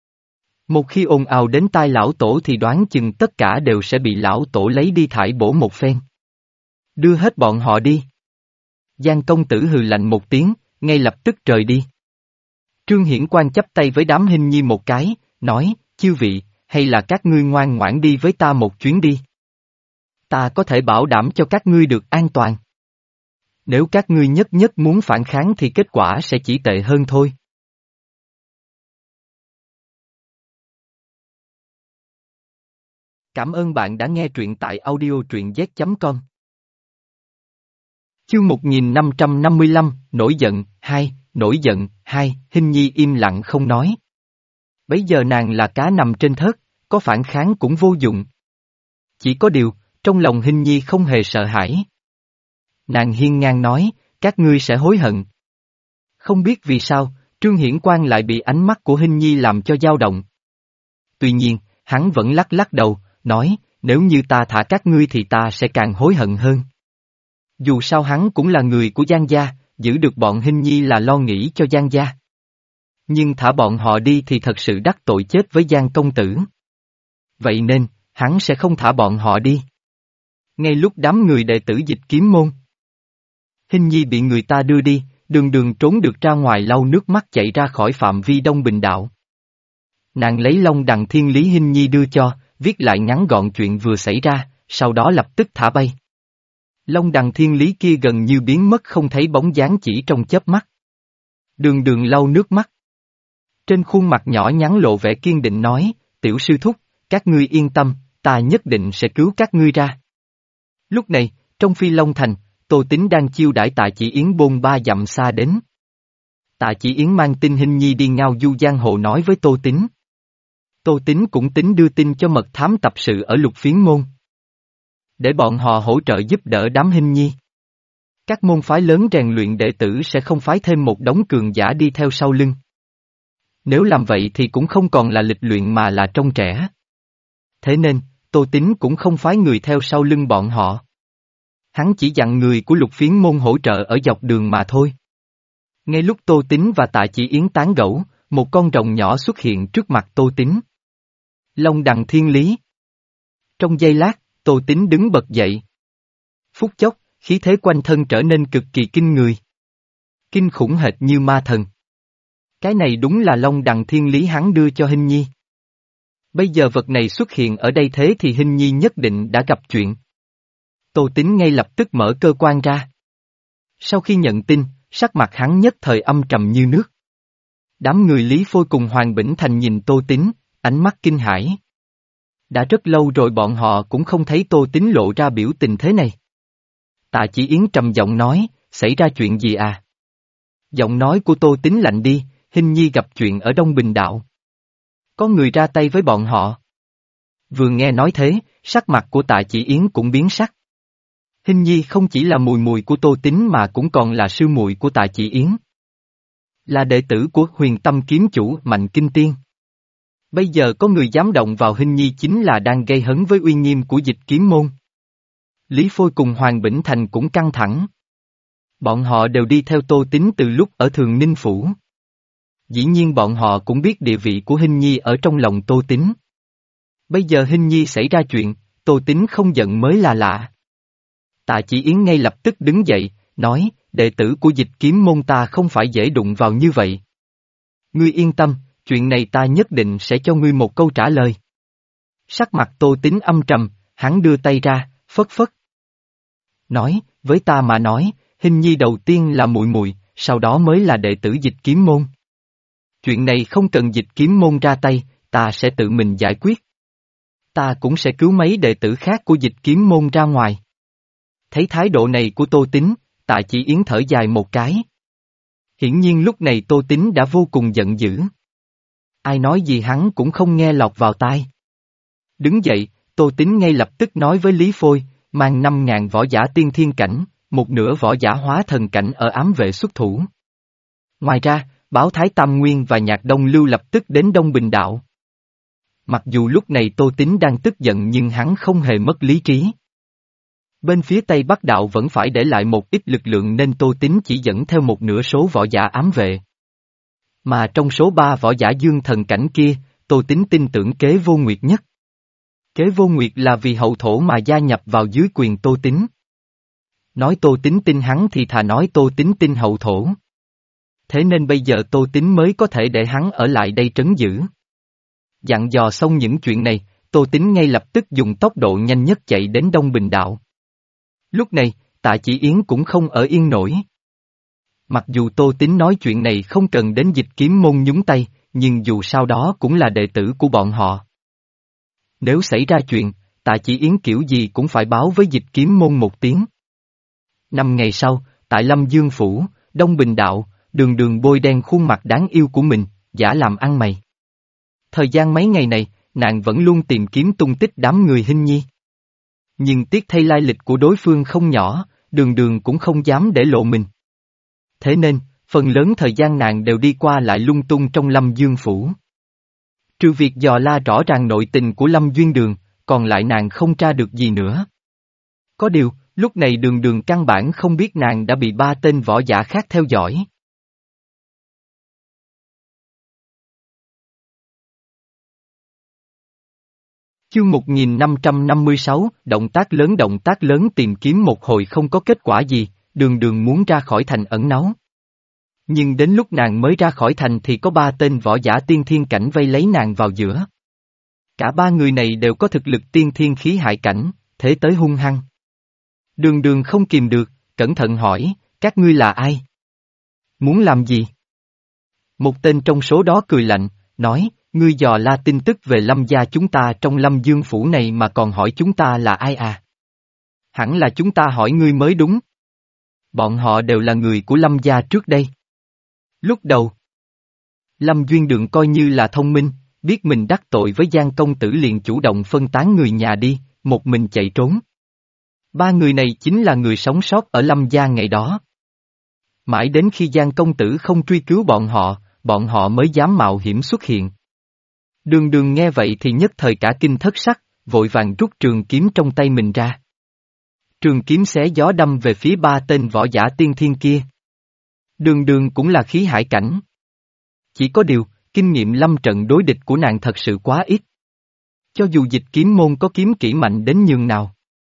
Một khi ồn ào đến tai lão tổ thì đoán chừng tất cả đều sẽ bị lão tổ lấy đi thải bổ một phen. Đưa hết bọn họ đi. Giang công tử hừ lạnh một tiếng, ngay lập tức rời đi. Trương Hiển Quang chắp tay với đám hình nhi một cái, nói, chư vị, hay là các ngươi ngoan ngoãn đi với ta một chuyến đi. Ta có thể bảo đảm cho các ngươi được an toàn. Nếu các ngươi nhất nhất muốn phản kháng thì kết quả sẽ chỉ tệ hơn thôi. Cảm ơn bạn đã nghe truyện tại audio truyện z chấm com. Chương một nghìn năm trăm năm mươi lăm, nổi giận, hai, nổi giận, hai, Hình Nhi im lặng không nói. Bấy giờ nàng là cá nằm trên thớt, có phản kháng cũng vô dụng. Chỉ có điều, trong lòng Hình Nhi không hề sợ hãi. Nàng hiên ngang nói, các ngươi sẽ hối hận. Không biết vì sao, Trương Hiển Quang lại bị ánh mắt của Hình Nhi làm cho dao động. Tuy nhiên, hắn vẫn lắc lắc đầu, nói, nếu như ta thả các ngươi thì ta sẽ càng hối hận hơn. Dù sao hắn cũng là người của Giang gia, giữ được bọn Hình Nhi là lo nghĩ cho Giang gia. Nhưng thả bọn họ đi thì thật sự đắc tội chết với Giang công tử. Vậy nên, hắn sẽ không thả bọn họ đi. Ngay lúc đám người đệ tử dịch kiếm môn, Hình Nhi bị người ta đưa đi, đường đường trốn được ra ngoài lau nước mắt chạy ra khỏi phạm vi Đông Bình Đạo. Nàng lấy Long Đằng Thiên Lý Hình Nhi đưa cho, viết lại ngắn gọn chuyện vừa xảy ra, sau đó lập tức thả bay. Long Đằng Thiên Lý kia gần như biến mất không thấy bóng dáng chỉ trong chớp mắt. Đường đường lau nước mắt. Trên khuôn mặt nhỏ nhắn lộ vẻ kiên định nói, tiểu sư thúc, các ngươi yên tâm, ta nhất định sẽ cứu các ngươi ra. Lúc này, trong Phi Long Thành, Tô Tín đang chiêu đãi Tạ Chỉ Yến bôn ba dặm xa đến. Tạ Chỉ Yến mang tin Hình Nhi đi ngao du giang hồ nói với Tô Tín. Tô Tín cũng tính đưa tin cho mật thám tập sự ở Lục Phiến Môn. Để bọn họ hỗ trợ giúp đỡ đám Hình Nhi. Các môn phái lớn rèn luyện đệ tử sẽ không phái thêm một đống cường giả đi theo sau lưng. Nếu làm vậy thì cũng không còn là lịch luyện mà là trông trẻ. Thế nên, Tô Tín cũng không phái người theo sau lưng bọn họ. Hắn chỉ dặn người của Lục Phiến môn hỗ trợ ở dọc đường mà thôi. Ngay lúc Tô Tín và Tạ Chỉ Yến tán gẫu, một con rồng nhỏ xuất hiện trước mặt Tô Tín. Long đằng thiên lý. Trong giây lát, Tô Tín đứng bật dậy. Phút chốc, khí thế quanh thân trở nên cực kỳ kinh người. Kinh khủng hệt như ma thần. Cái này đúng là Long đằng thiên lý hắn đưa cho Hinh Nhi. Bây giờ vật này xuất hiện ở đây thế thì Hinh Nhi nhất định đã gặp chuyện. Tô Tín ngay lập tức mở cơ quan ra. Sau khi nhận tin, sắc mặt hắn nhất thời âm trầm như nước. Đám người Lý Phôi cùng Hoàng Bỉnh Thành nhìn Tô Tín, ánh mắt kinh hãi. Đã rất lâu rồi bọn họ cũng không thấy Tô Tín lộ ra biểu tình thế này. Tạ Chỉ Yến trầm giọng nói, xảy ra chuyện gì à? Giọng nói của Tô Tín lạnh đi, Hinh Nhi gặp chuyện ở Đông Bình Đạo. Có người ra tay với bọn họ. Vừa nghe nói thế, sắc mặt của Tạ Chỉ Yến cũng biến sắc. Hinh Nhi không chỉ là mùi mùi của Tô Tín mà cũng còn là sư muội của Tạ Chỉ Yến. Là đệ tử của Huyền Tâm kiếm chủ Mạnh Kinh Tiên. Bây giờ có người dám động vào Hinh Nhi chính là đang gây hấn với uy nghiêm của Dịch Kiếm môn. Lý Phôi cùng Hoàng Bỉnh Thành cũng căng thẳng. Bọn họ đều đi theo Tô Tín từ lúc ở Thường Ninh Phủ. Dĩ nhiên bọn họ cũng biết địa vị của Hinh Nhi ở trong lòng Tô Tín. Bây giờ Hinh Nhi xảy ra chuyện, Tô Tín không giận mới là lạ. Tạ Chỉ Yến ngay lập tức đứng dậy, nói, đệ tử của Dịch Kiếm môn ta không phải dễ đụng vào như vậy. Ngươi yên tâm, chuyện này ta nhất định sẽ cho ngươi một câu trả lời. Sắc mặt Tô Tín âm trầm, hắn đưa tay ra, phất phất. Nói, với ta mà nói, Hinh Nhi đầu tiên là muội muội, sau đó mới là đệ tử Dịch Kiếm môn. Chuyện này không cần Dịch Kiếm môn ra tay, ta sẽ tự mình giải quyết. Ta cũng sẽ cứu mấy đệ tử khác của Dịch Kiếm môn ra ngoài. Thấy thái độ này của Tô Tín, Tạ Chỉ Yến thở dài một cái. Hiển nhiên lúc này Tô Tín đã vô cùng giận dữ. Ai nói gì hắn cũng không nghe lọt vào tai. Đứng dậy, Tô Tín ngay lập tức nói với Lý Phôi, mang năm ngàn võ giả tiên thiên cảnh, một nửa võ giả hóa thần cảnh ở ám vệ xuất thủ. Ngoài ra, báo Thái Tam Nguyên và Nhạc Đông Lưu lập tức đến Đông Bình Đạo. Mặc dù lúc này Tô Tín đang tức giận nhưng hắn không hề mất lý trí. Bên phía Tây Bắc Đạo vẫn phải để lại một ít lực lượng nên Tô Tín chỉ dẫn theo một nửa số võ giả ám vệ. Mà trong số ba võ giả dương thần cảnh kia, Tô Tín tin tưởng Kế Vô Nguyệt nhất. Kế Vô Nguyệt là vì hậu thổ mà gia nhập vào dưới quyền Tô Tín. Nói Tô Tín tin hắn thì thà nói Tô Tín tin hậu thổ. Thế nên bây giờ Tô Tín mới có thể để hắn ở lại đây trấn giữ. Dặn dò xong những chuyện này, Tô Tín ngay lập tức dùng tốc độ nhanh nhất chạy đến Đông Bình Đạo. Lúc này, Tạ Chỉ Yến cũng không ở yên nổi. Mặc dù Tô Tín nói chuyện này không cần đến Dịch Kiếm môn nhúng tay, nhưng dù sao đó cũng là đệ tử của bọn họ. Nếu xảy ra chuyện, Tạ Chỉ Yến kiểu gì cũng phải báo với Dịch Kiếm môn một tiếng. Năm ngày sau, tại Lâm Dương Phủ, Đông Bình Đạo, Đường Đường bôi đen khuôn mặt đáng yêu của mình, giả làm ăn mày. Thời gian mấy ngày này, nàng vẫn luôn tìm kiếm tung tích đám người Hinh Nhi. Nhưng tiếc thay lai lịch của đối phương không nhỏ, Đường Đường cũng không dám để lộ mình. Thế nên, phần lớn thời gian nàng đều đi qua lại lung tung trong Lâm Dương Phủ. Trừ việc dò la rõ ràng nội tình của Lâm Duyên Đường, còn lại nàng không tra được gì nữa. Có điều, lúc này Đường Đường căn bản không biết nàng đã bị ba tên võ giả khác theo dõi. Chương một nghìn năm trăm năm mươi sáu, động tác lớn động tác lớn tìm kiếm một hồi không có kết quả gì, Đường Đường muốn ra khỏi thành ẩn náu. Nhưng đến lúc nàng mới ra khỏi thành thì có ba tên võ giả tiên thiên cảnh vây lấy nàng vào giữa. Cả ba người này đều có thực lực tiên thiên khí hại cảnh, thế tới hung hăng. Đường Đường không kìm được, cẩn thận hỏi, các ngươi là ai? Muốn làm gì? Một tên trong số đó cười lạnh, nói, ngươi dò la tin tức về Lâm gia chúng ta trong Lâm Dương Phủ này mà còn hỏi chúng ta là ai à? Hẳn là chúng ta hỏi ngươi mới đúng. Bọn họ đều là người của Lâm gia trước đây. Lúc đầu, Lâm Duyên Đường coi như là thông minh, biết mình đắc tội với Giang công tử liền chủ động phân tán người nhà đi, một mình chạy trốn. Ba người này chính là người sống sót ở Lâm gia ngày đó. Mãi đến khi Giang công tử không truy cứu bọn họ, bọn họ mới dám mạo hiểm xuất hiện. Đường Đường nghe vậy thì nhất thời cả kinh thất sắc, vội vàng rút trường kiếm trong tay mình ra. Trường kiếm xé gió đâm về phía ba tên võ giả tiên thiên kia. Đường Đường cũng là khí hải cảnh. Chỉ có điều, kinh nghiệm lâm trận đối địch của nàng thật sự quá ít. Cho dù dịch kiếm môn có kiếm kỹ mạnh đến nhường nào,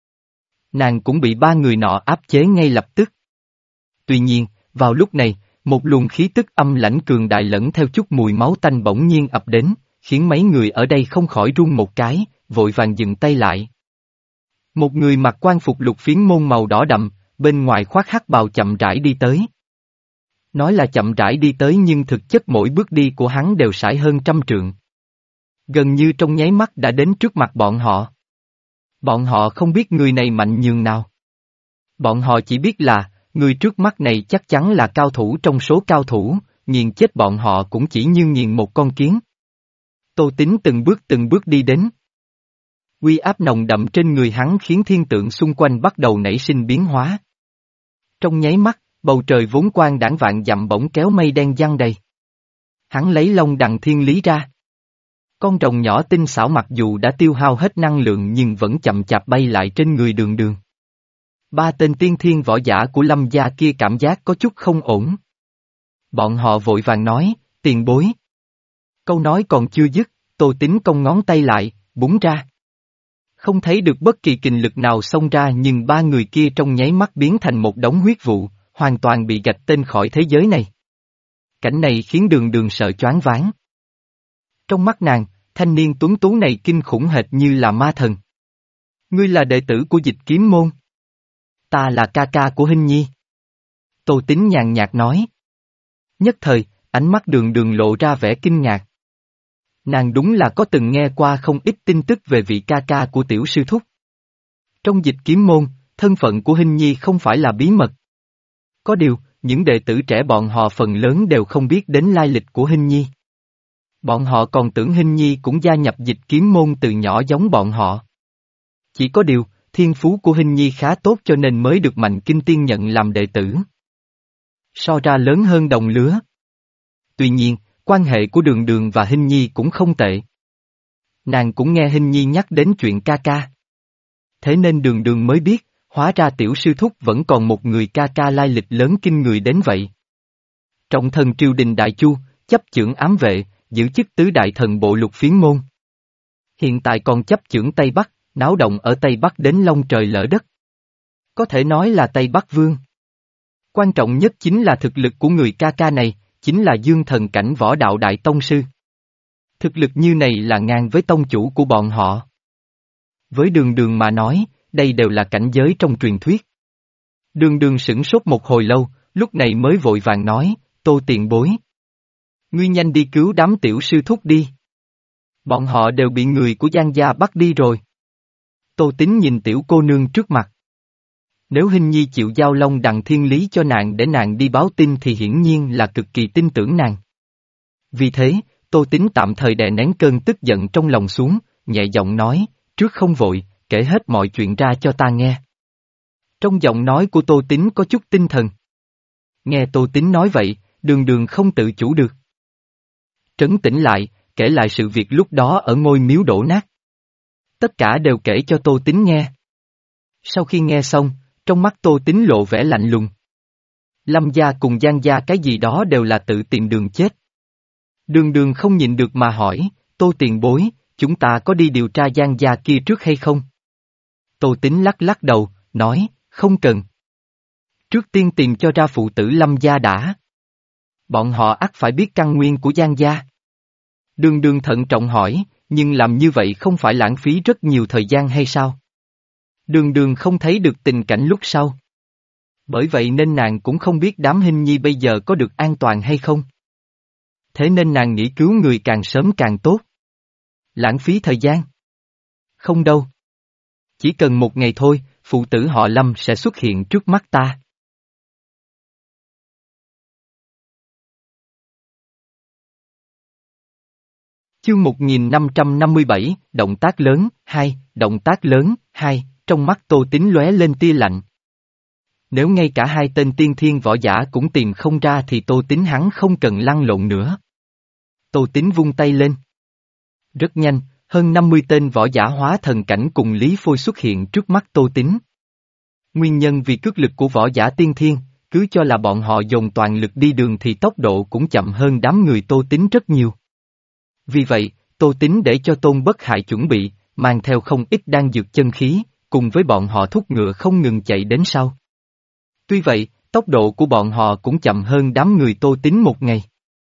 nàng cũng bị ba người nọ áp chế ngay lập tức. Tuy nhiên, vào lúc này, một luồng khí tức âm lãnh cường đại lẫn theo chút mùi máu tanh bỗng nhiên ập đến, khiến mấy người ở đây không khỏi run một cái, vội vàng dừng tay lại. Một người mặc quan phục lục phiến môn màu đỏ đậm, bên ngoài khoác hắc bào chậm rãi đi tới. Nói là chậm rãi đi tới nhưng thực chất mỗi bước đi của hắn đều sải hơn trăm trượng. Gần như trong nháy mắt đã đến trước mặt bọn họ. Bọn họ không biết người này mạnh nhường nào. Bọn họ chỉ biết là, người trước mắt này chắc chắn là cao thủ trong số cao thủ, nghiền chết bọn họ cũng chỉ như nghiền một con kiến. Tô Tín từng bước từng bước đi đến. Uy áp nồng đậm trên người hắn khiến thiên tượng xung quanh bắt đầu nảy sinh biến hóa. Trong nháy mắt, bầu trời vốn quang đãng vạn dặm bỗng kéo mây đen giăng đầy. Hắn lấy long đằng thiên lý ra. Con rồng nhỏ tinh xảo mặc dù đã tiêu hao hết năng lượng nhưng vẫn chậm chạp bay lại trên người Đường Đường. Ba tên tiên thiên võ giả của Lâm gia kia cảm giác có chút không ổn. Bọn họ vội vàng nói, tiền bối. Câu nói còn chưa dứt, Tô Tín cong ngón tay lại, búng ra. Không thấy được bất kỳ kình lực nào xông ra nhưng ba người kia trong nháy mắt biến thành một đống huyết vụ, hoàn toàn bị gạch tên khỏi thế giới này. Cảnh này khiến Đường Đường sợ choáng váng. Trong mắt nàng, thanh niên tuấn tú này kinh khủng hệt như là ma thần. Ngươi là đệ tử của dịch kiếm môn. Ta là ca ca của Hinh Nhi. Tô Tín nhàn nhạt nói. Nhất thời, ánh mắt Đường Đường lộ ra vẻ kinh ngạc. Nàng đúng là có từng nghe qua không ít tin tức về vị ca ca của tiểu sư thúc. Trong dịch kiếm môn, thân phận của Hinh Nhi không phải là bí mật. Có điều, những đệ tử trẻ bọn họ phần lớn đều không biết đến lai lịch của Hinh Nhi. Bọn họ còn tưởng Hinh Nhi cũng gia nhập dịch kiếm môn từ nhỏ giống bọn họ. Chỉ có điều, thiên phú của Hinh Nhi khá tốt cho nên mới được Mạnh Kinh Tiên nhận làm đệ tử. So ra lớn hơn đồng lứa. Tuy nhiên, quan hệ của Đường Đường và Hinh Nhi cũng không tệ. Nàng cũng nghe Hinh Nhi nhắc đến chuyện ca ca. Thế nên Đường Đường mới biết, hóa ra tiểu sư thúc vẫn còn một người ca ca lai lịch lớn kinh người đến vậy. Trọng thần triều đình Đại Chu, chấp chưởng ám vệ, giữ chức tứ đại thần bộ lục phiến môn. Hiện tại còn chấp chưởng Tây Bắc, náo động ở Tây Bắc đến long trời lỡ đất. Có thể nói là Tây Bắc Vương. Quan trọng nhất chính là thực lực của người ca ca này, chính là dương thần cảnh võ đạo đại tông sư. Thực lực như này là ngang với tông chủ của bọn họ. Với Đường Đường mà nói, đây đều là cảnh giới trong truyền thuyết. Đường Đường sửng sốt một hồi lâu, lúc này mới vội vàng nói, Tô tiền bối. Ngươi nhanh đi cứu đám tiểu sư thúc đi. Bọn họ đều bị người của Giang gia bắt đi rồi. Tô Tín nhìn tiểu cô nương trước mặt. Nếu Hinh Nhi chịu giao long đằng thiên lý cho nàng để nàng đi báo tin thì hiển nhiên là cực kỳ tin tưởng nàng. Vì thế, Tô Tín tạm thời đè nén cơn tức giận trong lòng xuống, nhẹ giọng nói, trước không vội, kể hết mọi chuyện ra cho ta nghe. Trong giọng nói của Tô Tín có chút tinh thần. Nghe Tô Tín nói vậy, Đường Đường không tự chủ được. Trấn tĩnh lại, kể lại sự việc lúc đó ở ngôi miếu đổ nát. Tất cả đều kể cho Tô Tín nghe. Sau khi nghe xong, trong mắt Tô Tín lộ vẻ lạnh lùng. Lâm gia cùng Giang gia cái gì đó đều là tự tìm đường chết. Đường Đường không nhịn được mà hỏi, Tô tiền bối, chúng ta có đi điều tra Giang gia kia trước hay không? Tô Tín lắc lắc đầu, nói, không cần. Trước tiên tìm cho ra phụ tử Lâm gia đã. Bọn họ ắt phải biết căn nguyên của Giang gia. Đường Đường thận trọng hỏi, nhưng làm như vậy không phải lãng phí rất nhiều thời gian hay sao? Đường Đường không thấy được tình cảnh lúc sau. Bởi vậy nên nàng cũng không biết đám Hinh Nhi bây giờ có được an toàn hay không. Thế nên nàng nghĩ cứu người càng sớm càng tốt. Lãng phí thời gian? Không đâu. Chỉ cần một ngày thôi, phụ tử họ Lâm sẽ xuất hiện trước mắt ta. Chương một nghìn năm trăm năm mươi bảy, động tác lớn, hai, động tác lớn, hai, trong mắt Tô Tín lóe lên tia lạnh. Nếu ngay cả hai tên tiên thiên võ giả cũng tìm không ra thì Tô Tín hắn không cần lăn lộn nữa. Tô Tín vung tay lên. Rất nhanh, hơn năm mươi tên võ giả hóa thần cảnh cùng Lý Phôi xuất hiện trước mắt Tô Tín. Nguyên nhân vì cước lực của võ giả tiên thiên, cứ cho là bọn họ dồn toàn lực đi đường thì tốc độ cũng chậm hơn đám người Tô Tín rất nhiều. Vì vậy, Tô Tín để cho Tôn Bất Hại chuẩn bị, mang theo không ít đan dược chân khí, cùng với bọn họ thúc ngựa không ngừng chạy đến sau. Tuy vậy, tốc độ của bọn họ cũng chậm hơn đám người Tô Tín một ngày.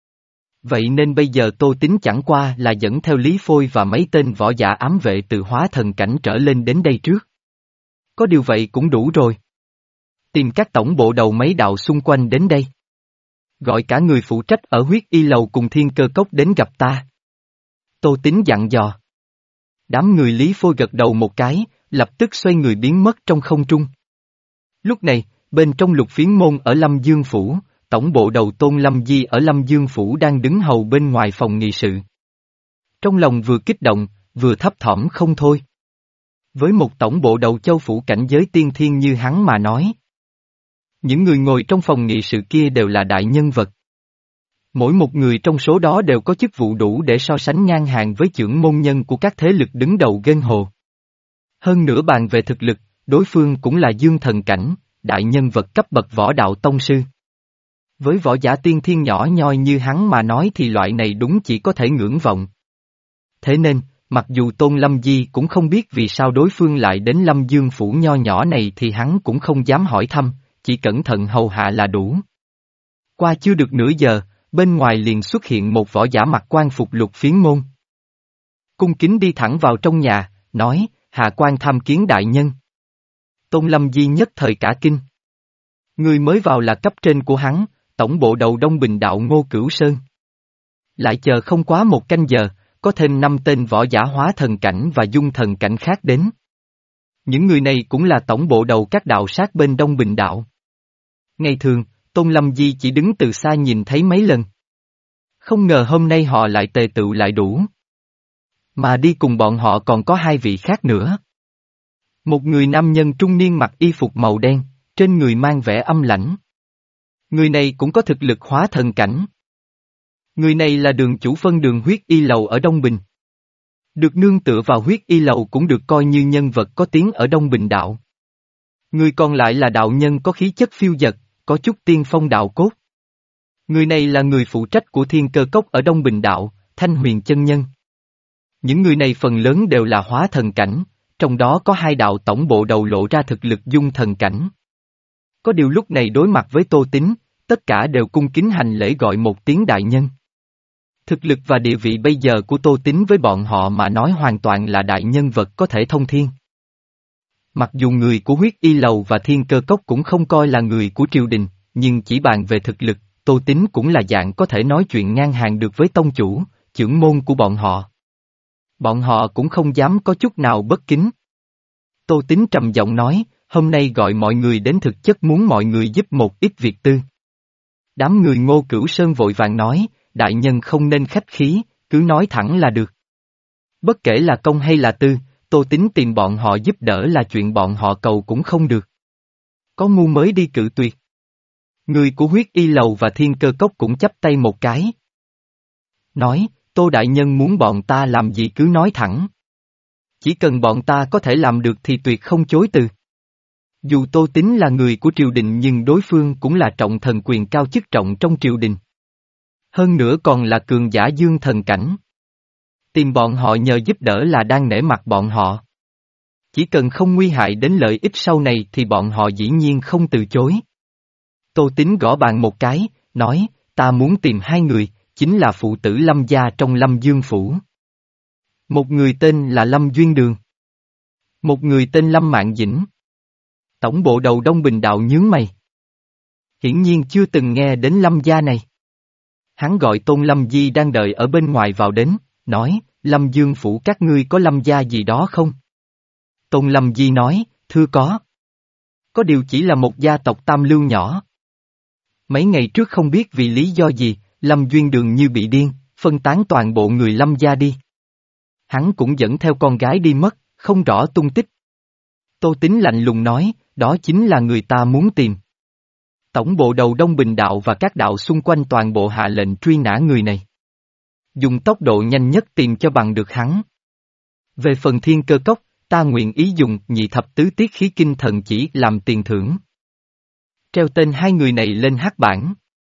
Vậy nên bây giờ Tô Tín chẳng qua là dẫn theo Lý Phôi và mấy tên võ giả ám vệ từ hóa thần cảnh trở lên đến đây trước. Có điều vậy cũng đủ rồi. Tìm các tổng bộ đầu mấy đạo xung quanh đến đây. Gọi cả người phụ trách ở huyết y lầu cùng thiên cơ cốc đến gặp ta. Tô Tín dặn dò. Đám người Lý Phôi gật đầu một cái, lập tức xoay người biến mất trong không trung. Lúc này, bên trong Lục Phiến môn ở Lâm Dương Phủ, tổng bộ đầu Tôn Lâm Di ở Lâm Dương Phủ đang đứng hầu bên ngoài phòng nghị sự. Trong lòng vừa kích động, vừa thấp thỏm không thôi. Với một tổng bộ đầu châu phủ cảnh giới tiên thiên như hắn mà nói. Những người ngồi trong phòng nghị sự kia đều là đại nhân vật. Mỗi một người trong số đó đều có chức vụ đủ để so sánh ngang hàng với chưởng môn nhân của các thế lực đứng đầu Gân Hồ. Hơn nữa bàn về thực lực, đối phương cũng là dương thần cảnh, đại nhân vật cấp bậc võ đạo tông sư. Với võ giả tiên thiên nhỏ nhoi như hắn mà nói thì loại này đúng chỉ có thể ngưỡng vọng. Thế nên, mặc dù Tôn Lâm Di cũng không biết vì sao đối phương lại đến Lâm Dương Phủ nho nhỏ này thì hắn cũng không dám hỏi thăm, chỉ cẩn thận hầu hạ là đủ. Qua chưa được nửa giờ, bên ngoài liền xuất hiện một võ giả mặc quan phục Lục Phiến môn. Cung kính đi thẳng vào trong nhà, nói, hạ quan tham kiến đại nhân. Tôn Lâm Di nhất thời cả kinh. Người mới vào là cấp trên của hắn, tổng bộ đầu Đông Bình đạo Ngô Cửu Sơn. Lại chờ không quá một canh giờ, có thêm năm tên võ giả hóa thần cảnh và dung thần cảnh khác đến. Những người này cũng là tổng bộ đầu các đạo sát bên Đông Bình đạo. Ngày thường, Tôn Lâm Di chỉ đứng từ xa nhìn thấy mấy lần. Không ngờ hôm nay họ lại tề tựu lại đủ. Mà đi cùng bọn họ còn có hai vị khác nữa. Một người nam nhân trung niên mặc y phục màu đen, trên người mang vẻ âm lãnh. Người này cũng có thực lực hóa thần cảnh. Người này là đường chủ phân đường huyết y lầu ở Đông Bình. Được nương tựa vào huyết y lầu cũng được coi như nhân vật có tiếng ở Đông Bình đạo. Người còn lại là đạo nhân có khí chất phiêu dật, có chút tiên phong đạo cốt. Người này là người phụ trách của thiên cơ cốc ở Đông Bình đạo, Thanh Huyền chân nhân. Những người này phần lớn đều là hóa thần cảnh, trong đó có hai đạo tổng bộ đầu lộ ra thực lực dung thần cảnh. Có điều lúc này đối mặt với Tô Tín, tất cả đều cung kính hành lễ gọi một tiếng đại nhân. Thực lực và địa vị bây giờ của Tô Tín với bọn họ mà nói hoàn toàn là đại nhân vật có thể thông thiên. Mặc dù người của huyết y lầu và thiên cơ cốc cũng không coi là người của triều đình, nhưng chỉ bàn về thực lực, Tô Tín cũng là dạng có thể nói chuyện ngang hàng được với tông chủ, chưởng môn của bọn họ. Bọn họ cũng không dám có chút nào bất kính. Tô Tín trầm giọng nói, hôm nay gọi mọi người đến thực chất muốn mọi người giúp một ít việc tư. Đám người Ngô Cửu Sơn vội vàng nói, đại nhân không nên khách khí, cứ nói thẳng là được. Bất kể là công hay là tư, Tô Tín tìm bọn họ giúp đỡ là chuyện bọn họ cầu cũng không được. Có ngu mới đi cự tuyệt. Người của huyết y lầu và thiên cơ cốc cũng chắp tay một cái. Nói, Tô đại nhân muốn bọn ta làm gì cứ nói thẳng. Chỉ cần bọn ta có thể làm được thì tuyệt không chối từ. Dù Tô Tín là người của triều đình nhưng đối phương cũng là trọng thần quyền cao chức trọng trong triều đình. Hơn nữa còn là cường giả dương thần cảnh. Tìm bọn họ nhờ giúp đỡ là đang nể mặt bọn họ. Chỉ cần không nguy hại đến lợi ích sau này thì bọn họ dĩ nhiên không từ chối. Tô Tín gõ bàn một cái, nói, ta muốn tìm hai người, chính là phụ tử Lâm gia trong Lâm Dương Phủ. Một người tên là Lâm Duyên Đường. Một người tên Lâm Mạn Dĩnh. Tổng bộ đầu Đông Bình đạo nhướng mày. Hiển nhiên chưa từng nghe đến Lâm gia này. Hắn gọi Tôn Lâm Di đang đợi ở bên ngoài vào đến, nói, Lâm Dương Phủ các ngươi có Lâm gia gì đó không? Tôn Lâm Di nói, thưa có. Có điều chỉ là một gia tộc tam lưu nhỏ. Mấy ngày trước không biết vì lý do gì, Lâm Duyên Đường như bị điên, phân tán toàn bộ người Lâm gia đi. Hắn cũng dẫn theo con gái đi mất, không rõ tung tích. Tô Tín lạnh lùng nói, đó chính là người ta muốn tìm. Tổng bộ đầu Đông Bình đạo và các đạo xung quanh toàn bộ hạ lệnh truy nã người này. Dùng tốc độ nhanh nhất tìm cho bằng được hắn. Về phần thiên cơ cốc, ta nguyện ý dùng nhị thập tứ tiết khí kinh thần chỉ làm tiền thưởng. Treo tên hai người này lên hắc bảng.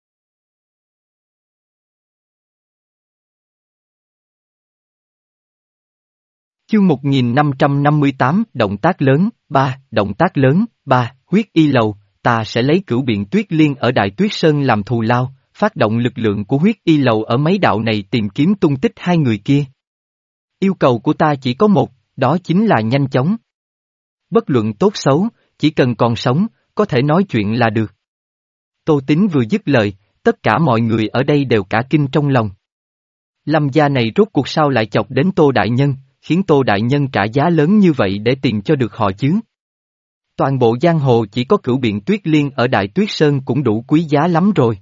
Chương một nghìn năm trăm năm mươi tám, động tác lớn, ba, động tác lớn, ba, huyết y lầu, ta sẽ lấy cửu biện tuyết liên ở Đại Tuyết Sơn làm thù lao, phát động lực lượng của huyết y lầu ở mấy đạo này tìm kiếm tung tích hai người kia. Yêu cầu của ta chỉ có một, đó chính là nhanh chóng. Bất luận tốt xấu, chỉ cần còn sống, có thể nói chuyện là được. Tô Tín vừa dứt lời, tất cả mọi người ở đây đều cả kinh trong lòng. Lâm gia này rốt cuộc sao lại chọc đến Tô Đại Nhân, khiến Tô Đại Nhân trả giá lớn như vậy để tìm cho được họ chứ? Toàn bộ giang hồ chỉ có cửu biện tuyết liên ở Đại Tuyết Sơn cũng đủ quý giá lắm rồi.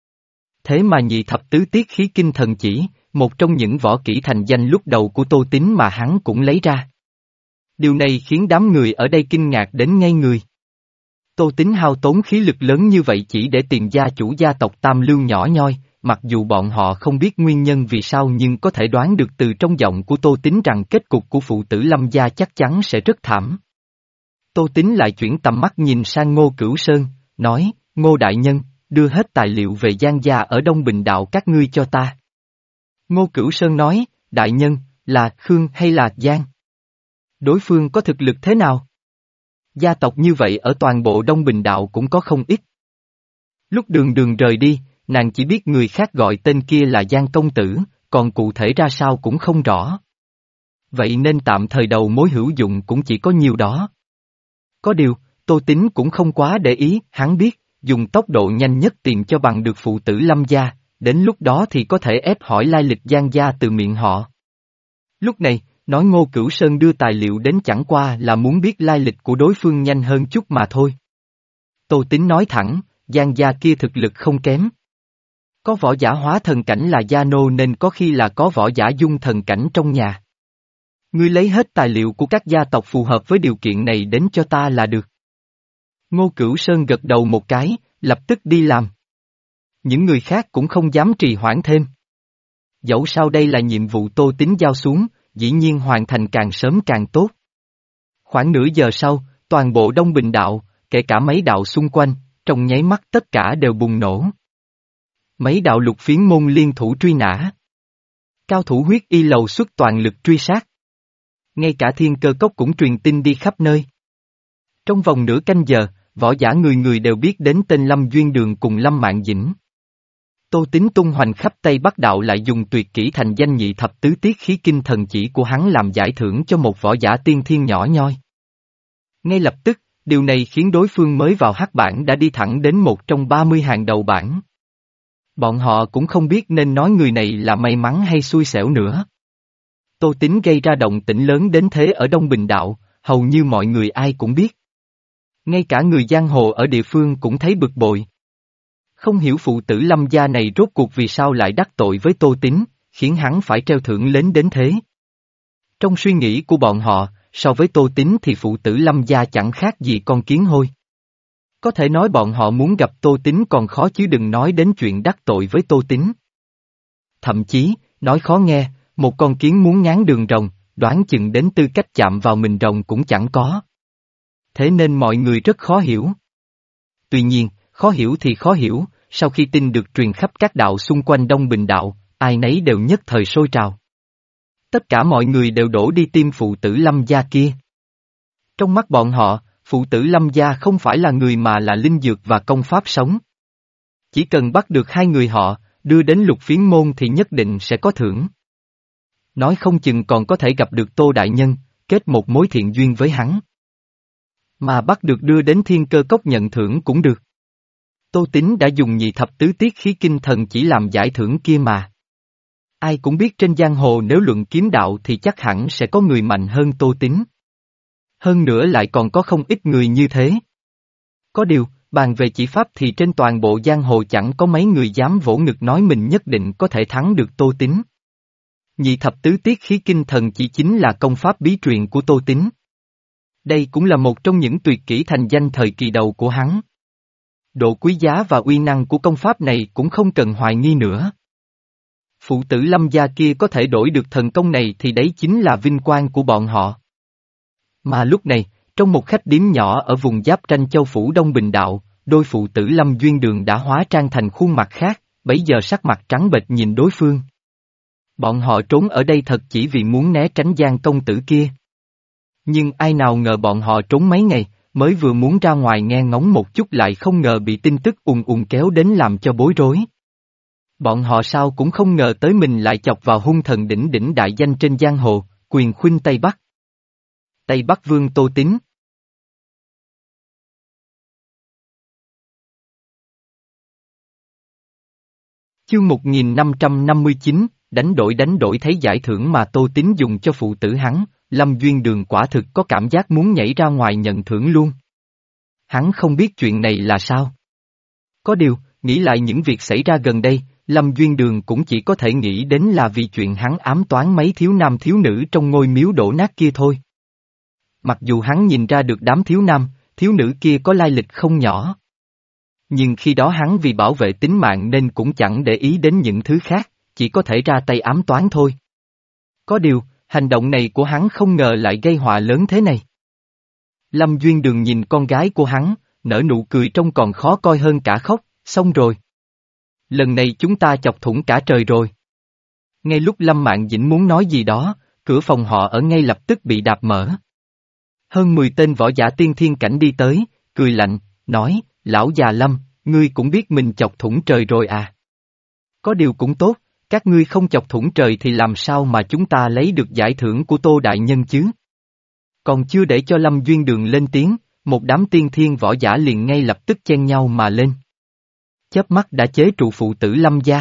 Thế mà nhị thập tứ tiết khí kinh thần chỉ, một trong những võ kỹ thành danh lúc đầu của Tô Tín mà hắn cũng lấy ra. Điều này khiến đám người ở đây kinh ngạc đến ngây người. Tô Tín hao tốn khí lực lớn như vậy chỉ để tìm gia chủ gia tộc Tam Lưu nhỏ nhoi, mặc dù bọn họ không biết nguyên nhân vì sao nhưng có thể đoán được từ trong giọng của Tô Tín rằng kết cục của phụ tử Lâm gia chắc chắn sẽ rất thảm. Tô Tín lại chuyển tầm mắt nhìn sang Ngô Cửu Sơn, nói, Ngô Đại Nhân, đưa hết tài liệu về Giang gia ở Đông Bình đạo các ngươi cho ta. Ngô Cửu Sơn nói, Đại Nhân, là Khương hay là Giang? Đối phương có thực lực thế nào? Gia tộc như vậy ở toàn bộ Đông Bình đạo cũng có không ít. Lúc đường đường rời đi, nàng chỉ biết người khác gọi tên kia là Giang công tử, còn cụ thể ra sao cũng không rõ. Vậy nên tạm thời đầu mối hữu dụng cũng chỉ có nhiều đó. Có điều, Tô Tín cũng không quá để ý, hắn biết, dùng tốc độ nhanh nhất tìm cho bằng được phụ tử Lâm gia, đến lúc đó thì có thể ép hỏi lai lịch Giang gia từ miệng họ. Lúc này, nói Ngô Cửu Sơn đưa tài liệu đến chẳng qua là muốn biết lai lịch của đối phương nhanh hơn chút mà thôi. Tô Tín nói thẳng, Giang gia kia thực lực không kém. Có võ giả hóa thần cảnh là gia nô nên có khi là có võ giả dung thần cảnh trong nhà. Ngươi lấy hết tài liệu của các gia tộc phù hợp với điều kiện này đến cho ta là được. Ngô Cửu Sơn gật đầu một cái, lập tức đi làm. Những người khác cũng không dám trì hoãn thêm. Dẫu sao đây là nhiệm vụ Tô Tín giao xuống, dĩ nhiên hoàn thành càng sớm càng tốt. Khoảng nửa giờ sau, toàn bộ Đông Bình đạo, kể cả mấy đạo xung quanh, trong nháy mắt tất cả đều bùng nổ. Mấy đạo lục phiến môn liên thủ truy nã. Cao thủ huyết y lầu xuất toàn lực truy sát. Ngay cả thiên cơ cốc cũng truyền tin đi khắp nơi. Trong vòng nửa canh giờ, võ giả người người đều biết đến tên Lâm Duyên Đường cùng Lâm Mạn Dĩnh. Tô Tín tung hoành khắp Tây Bắc đạo lại dùng tuyệt kỹ thành danh nhị thập tứ tiết khí kinh thần chỉ của hắn làm giải thưởng cho một võ giả tiên thiên nhỏ nhoi. Ngay lập tức, điều này khiến đối phương mới vào hắc bảng đã đi thẳng đến một trong ba mươi hàng đầu bảng. Bọn họ cũng không biết nên nói người này là may mắn hay xui xẻo nữa. Tô Tín gây ra động tĩnh lớn đến thế ở Đông Bình đạo, hầu như mọi người ai cũng biết. Ngay cả người giang hồ ở địa phương cũng thấy bực bội. Không hiểu phụ tử Lâm gia này rốt cuộc vì sao lại đắc tội với Tô Tín, khiến hắn phải treo thưởng lớn đến thế. Trong suy nghĩ của bọn họ, so với Tô Tín thì phụ tử Lâm gia chẳng khác gì con kiến hôi. Có thể nói bọn họ muốn gặp Tô Tín còn khó chứ đừng nói đến chuyện đắc tội với Tô Tín. Thậm chí, nói khó nghe, một con kiến muốn ngán đường rồng, đoán chừng đến tư cách chạm vào mình rồng cũng chẳng có. Thế nên mọi người rất khó hiểu. Tuy nhiên, khó hiểu thì khó hiểu, sau khi tin được truyền khắp các đạo xung quanh Đông Bình đạo, ai nấy đều nhất thời sôi trào. Tất cả mọi người đều đổ đi tìm phụ tử Lâm gia kia. Trong mắt bọn họ, phụ tử Lâm gia không phải là người mà là linh dược và công pháp sống. Chỉ cần bắt được hai người họ, đưa đến lục phiến môn thì nhất định sẽ có thưởng. Nói không chừng còn có thể gặp được Tô Đại Nhân, kết một mối thiện duyên với hắn. Mà bắt được đưa đến thiên cơ cốc nhận thưởng cũng được. Tô Tín đã dùng nhị thập tứ tiết khí kinh thần chỉ làm giải thưởng kia mà. Ai cũng biết trên giang hồ nếu luận kiếm đạo thì chắc hẳn sẽ có người mạnh hơn Tô Tín. Hơn nữa lại còn có không ít người như thế. Có điều, bàn về chỉ pháp thì trên toàn bộ giang hồ chẳng có mấy người dám vỗ ngực nói mình nhất định có thể thắng được Tô Tín. Nhị thập tứ tiết khí kinh thần chỉ chính là công pháp bí truyền của Tô Tín. Đây cũng là một trong những tuyệt kỹ thành danh thời kỳ đầu của hắn. Độ quý giá và uy năng của công pháp này cũng không cần hoài nghi nữa. Phụ tử Lâm gia kia có thể đổi được thần công này thì đấy chính là vinh quang của bọn họ. Mà lúc này, trong một khách điếm nhỏ ở vùng giáp ranh châu phủ Đông Bình Đạo, đôi phụ tử Lâm Duyên Đường đã hóa trang thành khuôn mặt khác, bấy giờ sắc mặt trắng bệch nhìn đối phương. Bọn họ trốn ở đây thật chỉ vì muốn né tránh Giang công tử kia. Nhưng ai nào ngờ bọn họ trốn mấy ngày, mới vừa muốn ra ngoài nghe ngóng một chút lại không ngờ bị tin tức ùn ùn kéo đến làm cho bối rối. Bọn họ sao cũng không ngờ tới mình lại chọc vào hung thần đỉnh đỉnh đại danh trên giang hồ, quyền khuynh Tây Bắc. Tây Bắc Vương Tô Tín. Chương một nghìn năm trăm năm mươi chín, đánh đổi đánh đổi thấy giải thưởng mà Tô Tín dùng cho phụ tử hắn, Lâm Duyên Đường quả thực có cảm giác muốn nhảy ra ngoài nhận thưởng luôn. Hắn không biết chuyện này là sao. Có điều, nghĩ lại những việc xảy ra gần đây, Lâm Duyên Đường cũng chỉ có thể nghĩ đến là vì chuyện hắn ám toán mấy thiếu nam thiếu nữ trong ngôi miếu đổ nát kia thôi. Mặc dù hắn nhìn ra được đám thiếu nam, thiếu nữ kia có lai lịch không nhỏ. Nhưng khi đó hắn vì bảo vệ tính mạng nên cũng chẳng để ý đến những thứ khác, chỉ có thể ra tay ám toán thôi. Có điều, hành động này của hắn không ngờ lại gây họa lớn thế này. Lâm Duyên Đường nhìn con gái của hắn, nở nụ cười trông còn khó coi hơn cả khóc, xong rồi. Lần này chúng ta chọc thủng cả trời rồi. Ngay lúc Lâm Mạn Dĩnh muốn nói gì đó, cửa phòng họ ở ngay lập tức bị đạp mở. Hơn mười tên võ giả tiên thiên cảnh đi tới, cười lạnh, nói, lão già Lâm, ngươi cũng biết mình chọc thủng trời rồi à. Có điều cũng tốt, các ngươi không chọc thủng trời thì làm sao mà chúng ta lấy được giải thưởng của Tô Đại Nhân chứ. Còn chưa để cho Lâm Duyên Đường lên tiếng, một đám tiên thiên võ giả liền ngay lập tức chen nhau mà lên. Chớp mắt đã chế trụ phụ tử Lâm gia.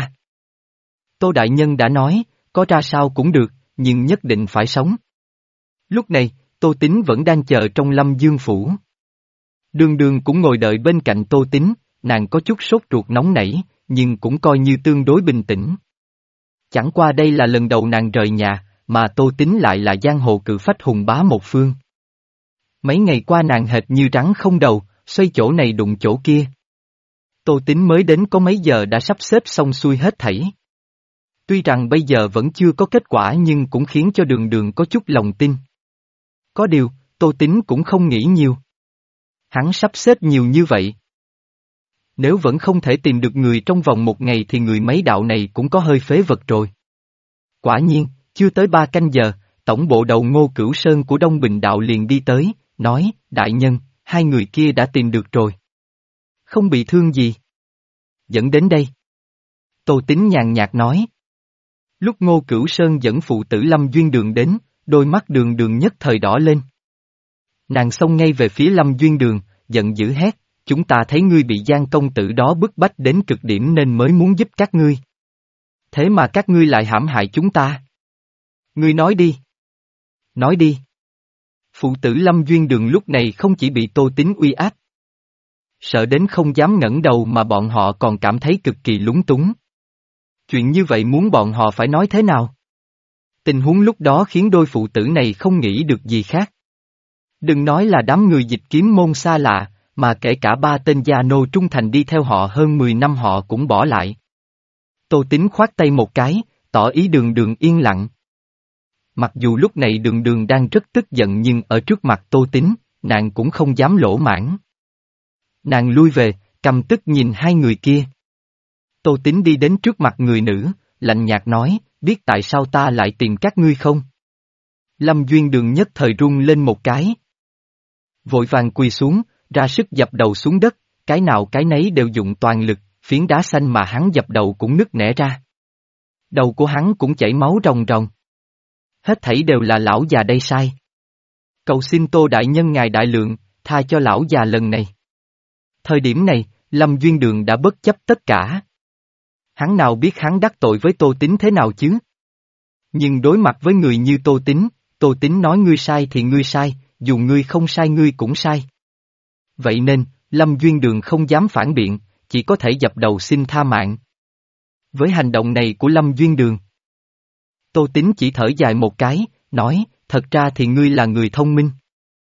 Tô Đại Nhân đã nói, có ra sao cũng được, nhưng nhất định phải sống. Lúc này, Tô Tín vẫn đang chờ trong Lâm Dương phủ. Đường Đường cũng ngồi đợi bên cạnh Tô Tín, nàng có chút sốt ruột nóng nảy, nhưng cũng coi như tương đối bình tĩnh. Chẳng qua đây là lần đầu nàng rời nhà, mà Tô Tín lại là giang hồ cự phách hùng bá một phương. Mấy ngày qua nàng hệt như rắn không đầu, xoay chỗ này đụng chỗ kia. Tô Tín mới đến có mấy giờ đã sắp xếp xong xuôi hết thảy. Tuy rằng bây giờ vẫn chưa có kết quả nhưng cũng khiến cho Đường Đường có chút lòng tin. Có điều, Tô Tín cũng không nghĩ nhiều. Hắn sắp xếp nhiều như vậy. Nếu vẫn không thể tìm được người trong vòng một ngày thì người mấy đạo này cũng có hơi phế vật rồi. Quả nhiên, chưa tới ba canh giờ, tổng bộ đầu Ngô Cửu Sơn của Đông Bình Đạo liền đi tới, nói, đại nhân, hai người kia đã tìm được rồi. Không bị thương gì. Dẫn đến đây. Tô Tín nhàn nhạt nói. Lúc Ngô Cửu Sơn dẫn phụ tử Lâm Duyên Đường đến, đôi mắt Đường Đường nhất thời đỏ lên. Nàng xông ngay về phía Lâm Duyên Đường, giận dữ hét, chúng ta thấy ngươi bị Giang công tử đó bức bách đến cực điểm nên mới muốn giúp các ngươi. Thế mà các ngươi lại hãm hại chúng ta. Ngươi nói đi. Nói đi. Phụ tử Lâm Duyên Đường lúc này không chỉ bị Tô Tín uy áp. Sợ đến không dám ngẩng đầu mà bọn họ còn cảm thấy cực kỳ lúng túng. Chuyện như vậy muốn bọn họ phải nói thế nào? Tình huống lúc đó khiến đôi phụ tử này không nghĩ được gì khác. Đừng nói là đám người dịch kiếm môn xa lạ, mà kể cả ba tên gia nô trung thành đi theo họ hơn mười năm họ cũng bỏ lại. Tô Tín khoát tay một cái, tỏ ý Đường Đường yên lặng. Mặc dù lúc này Đường Đường đang rất tức giận nhưng ở trước mặt Tô Tín, nàng cũng không dám lỗ mãn. Nàng lui về, căm tức nhìn hai người kia. Tô Tín đi đến trước mặt người nữ, lạnh nhạt nói, biết tại sao ta lại tìm các ngươi không? Lâm Duyên Đường nhất thời run lên một cái. Vội vàng quỳ xuống, ra sức dập đầu xuống đất, cái nào cái nấy đều dụng toàn lực, phiến đá xanh mà hắn dập đầu cũng nứt nẻ ra. Đầu của hắn cũng chảy máu ròng ròng. Hết thảy đều là lão già đây sai. Cầu xin Tô Đại Nhân ngài đại lượng, tha cho lão già lần này. Thời điểm này, Lâm Duyên Đường đã bất chấp tất cả. Hắn nào biết hắn đắc tội với Tô Tín thế nào chứ? Nhưng đối mặt với người như Tô Tín, Tô Tín nói ngươi sai thì ngươi sai, dù ngươi không sai ngươi cũng sai. Vậy nên, Lâm Duyên Đường không dám phản biện, chỉ có thể dập đầu xin tha mạng. Với hành động này của Lâm Duyên Đường, Tô Tín chỉ thở dài một cái, nói, thật ra thì ngươi là người thông minh.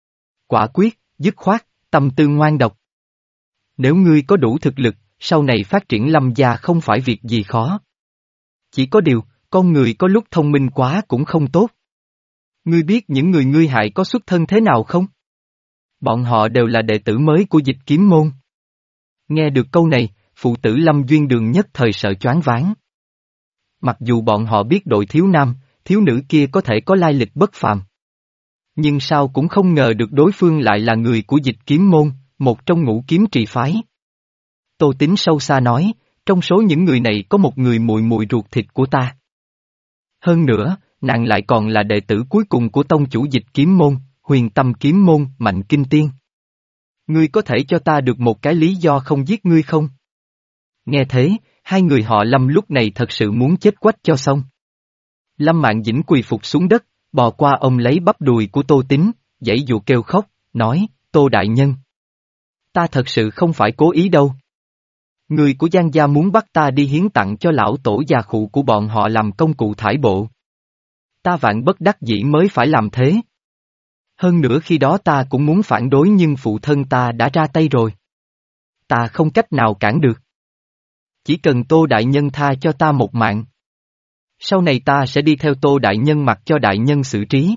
quả quyết, dứt khoát, tâm tư ngoan độc. Nếu ngươi có đủ thực lực, sau này phát triển Lâm gia không phải việc gì khó. Chỉ có điều, con người có lúc thông minh quá cũng không tốt. Ngươi biết những người ngươi hại có xuất thân thế nào không? Bọn họ đều là đệ tử mới của Dịch Kiếm Môn. Nghe được câu này, phụ tử Lâm Duyên Đường nhất thời sợ choáng váng. Mặc dù bọn họ biết đội thiếu nam, thiếu nữ kia có thể có lai lịch bất phàm. Nhưng sao cũng không ngờ được đối phương lại là người của Dịch Kiếm Môn, một trong ngũ kiếm trì phái. Tô Tính sâu xa nói, trong số những người này có một người muội muội ruột thịt của ta. Hơn nữa, nàng lại còn là đệ tử cuối cùng của tông chủ Dịch Kiếm Môn, Huyền Tâm Kiếm Môn, Mạnh Kinh Tiên. Ngươi có thể cho ta được một cái lý do không giết ngươi không? Nghe thế, hai người họ Lâm lúc này thật sự muốn chết quách cho xong. Lâm Mạn Dĩnh quỳ phục xuống đất, bò qua ôm lấy bắp đùi của Tô Tính, giãy dụa kêu khóc, nói, Tô Đại Nhân. Ta thật sự không phải cố ý đâu. Người của Giang gia muốn bắt ta đi hiến tặng cho lão tổ già khụ của bọn họ làm công cụ thải bộ. Ta vạn bất đắc dĩ mới phải làm thế. Hơn nữa khi đó ta cũng muốn phản đối nhưng phụ thân ta đã ra tay rồi. Ta không cách nào cản được. Chỉ cần Tô Đại Nhân tha cho ta một mạng. Sau này ta sẽ đi theo Tô Đại Nhân mặc cho Đại Nhân xử trí.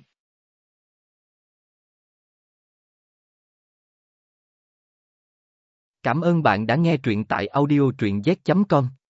Cảm ơn bạn đã nghe truyện tại audio truyện z chấm com.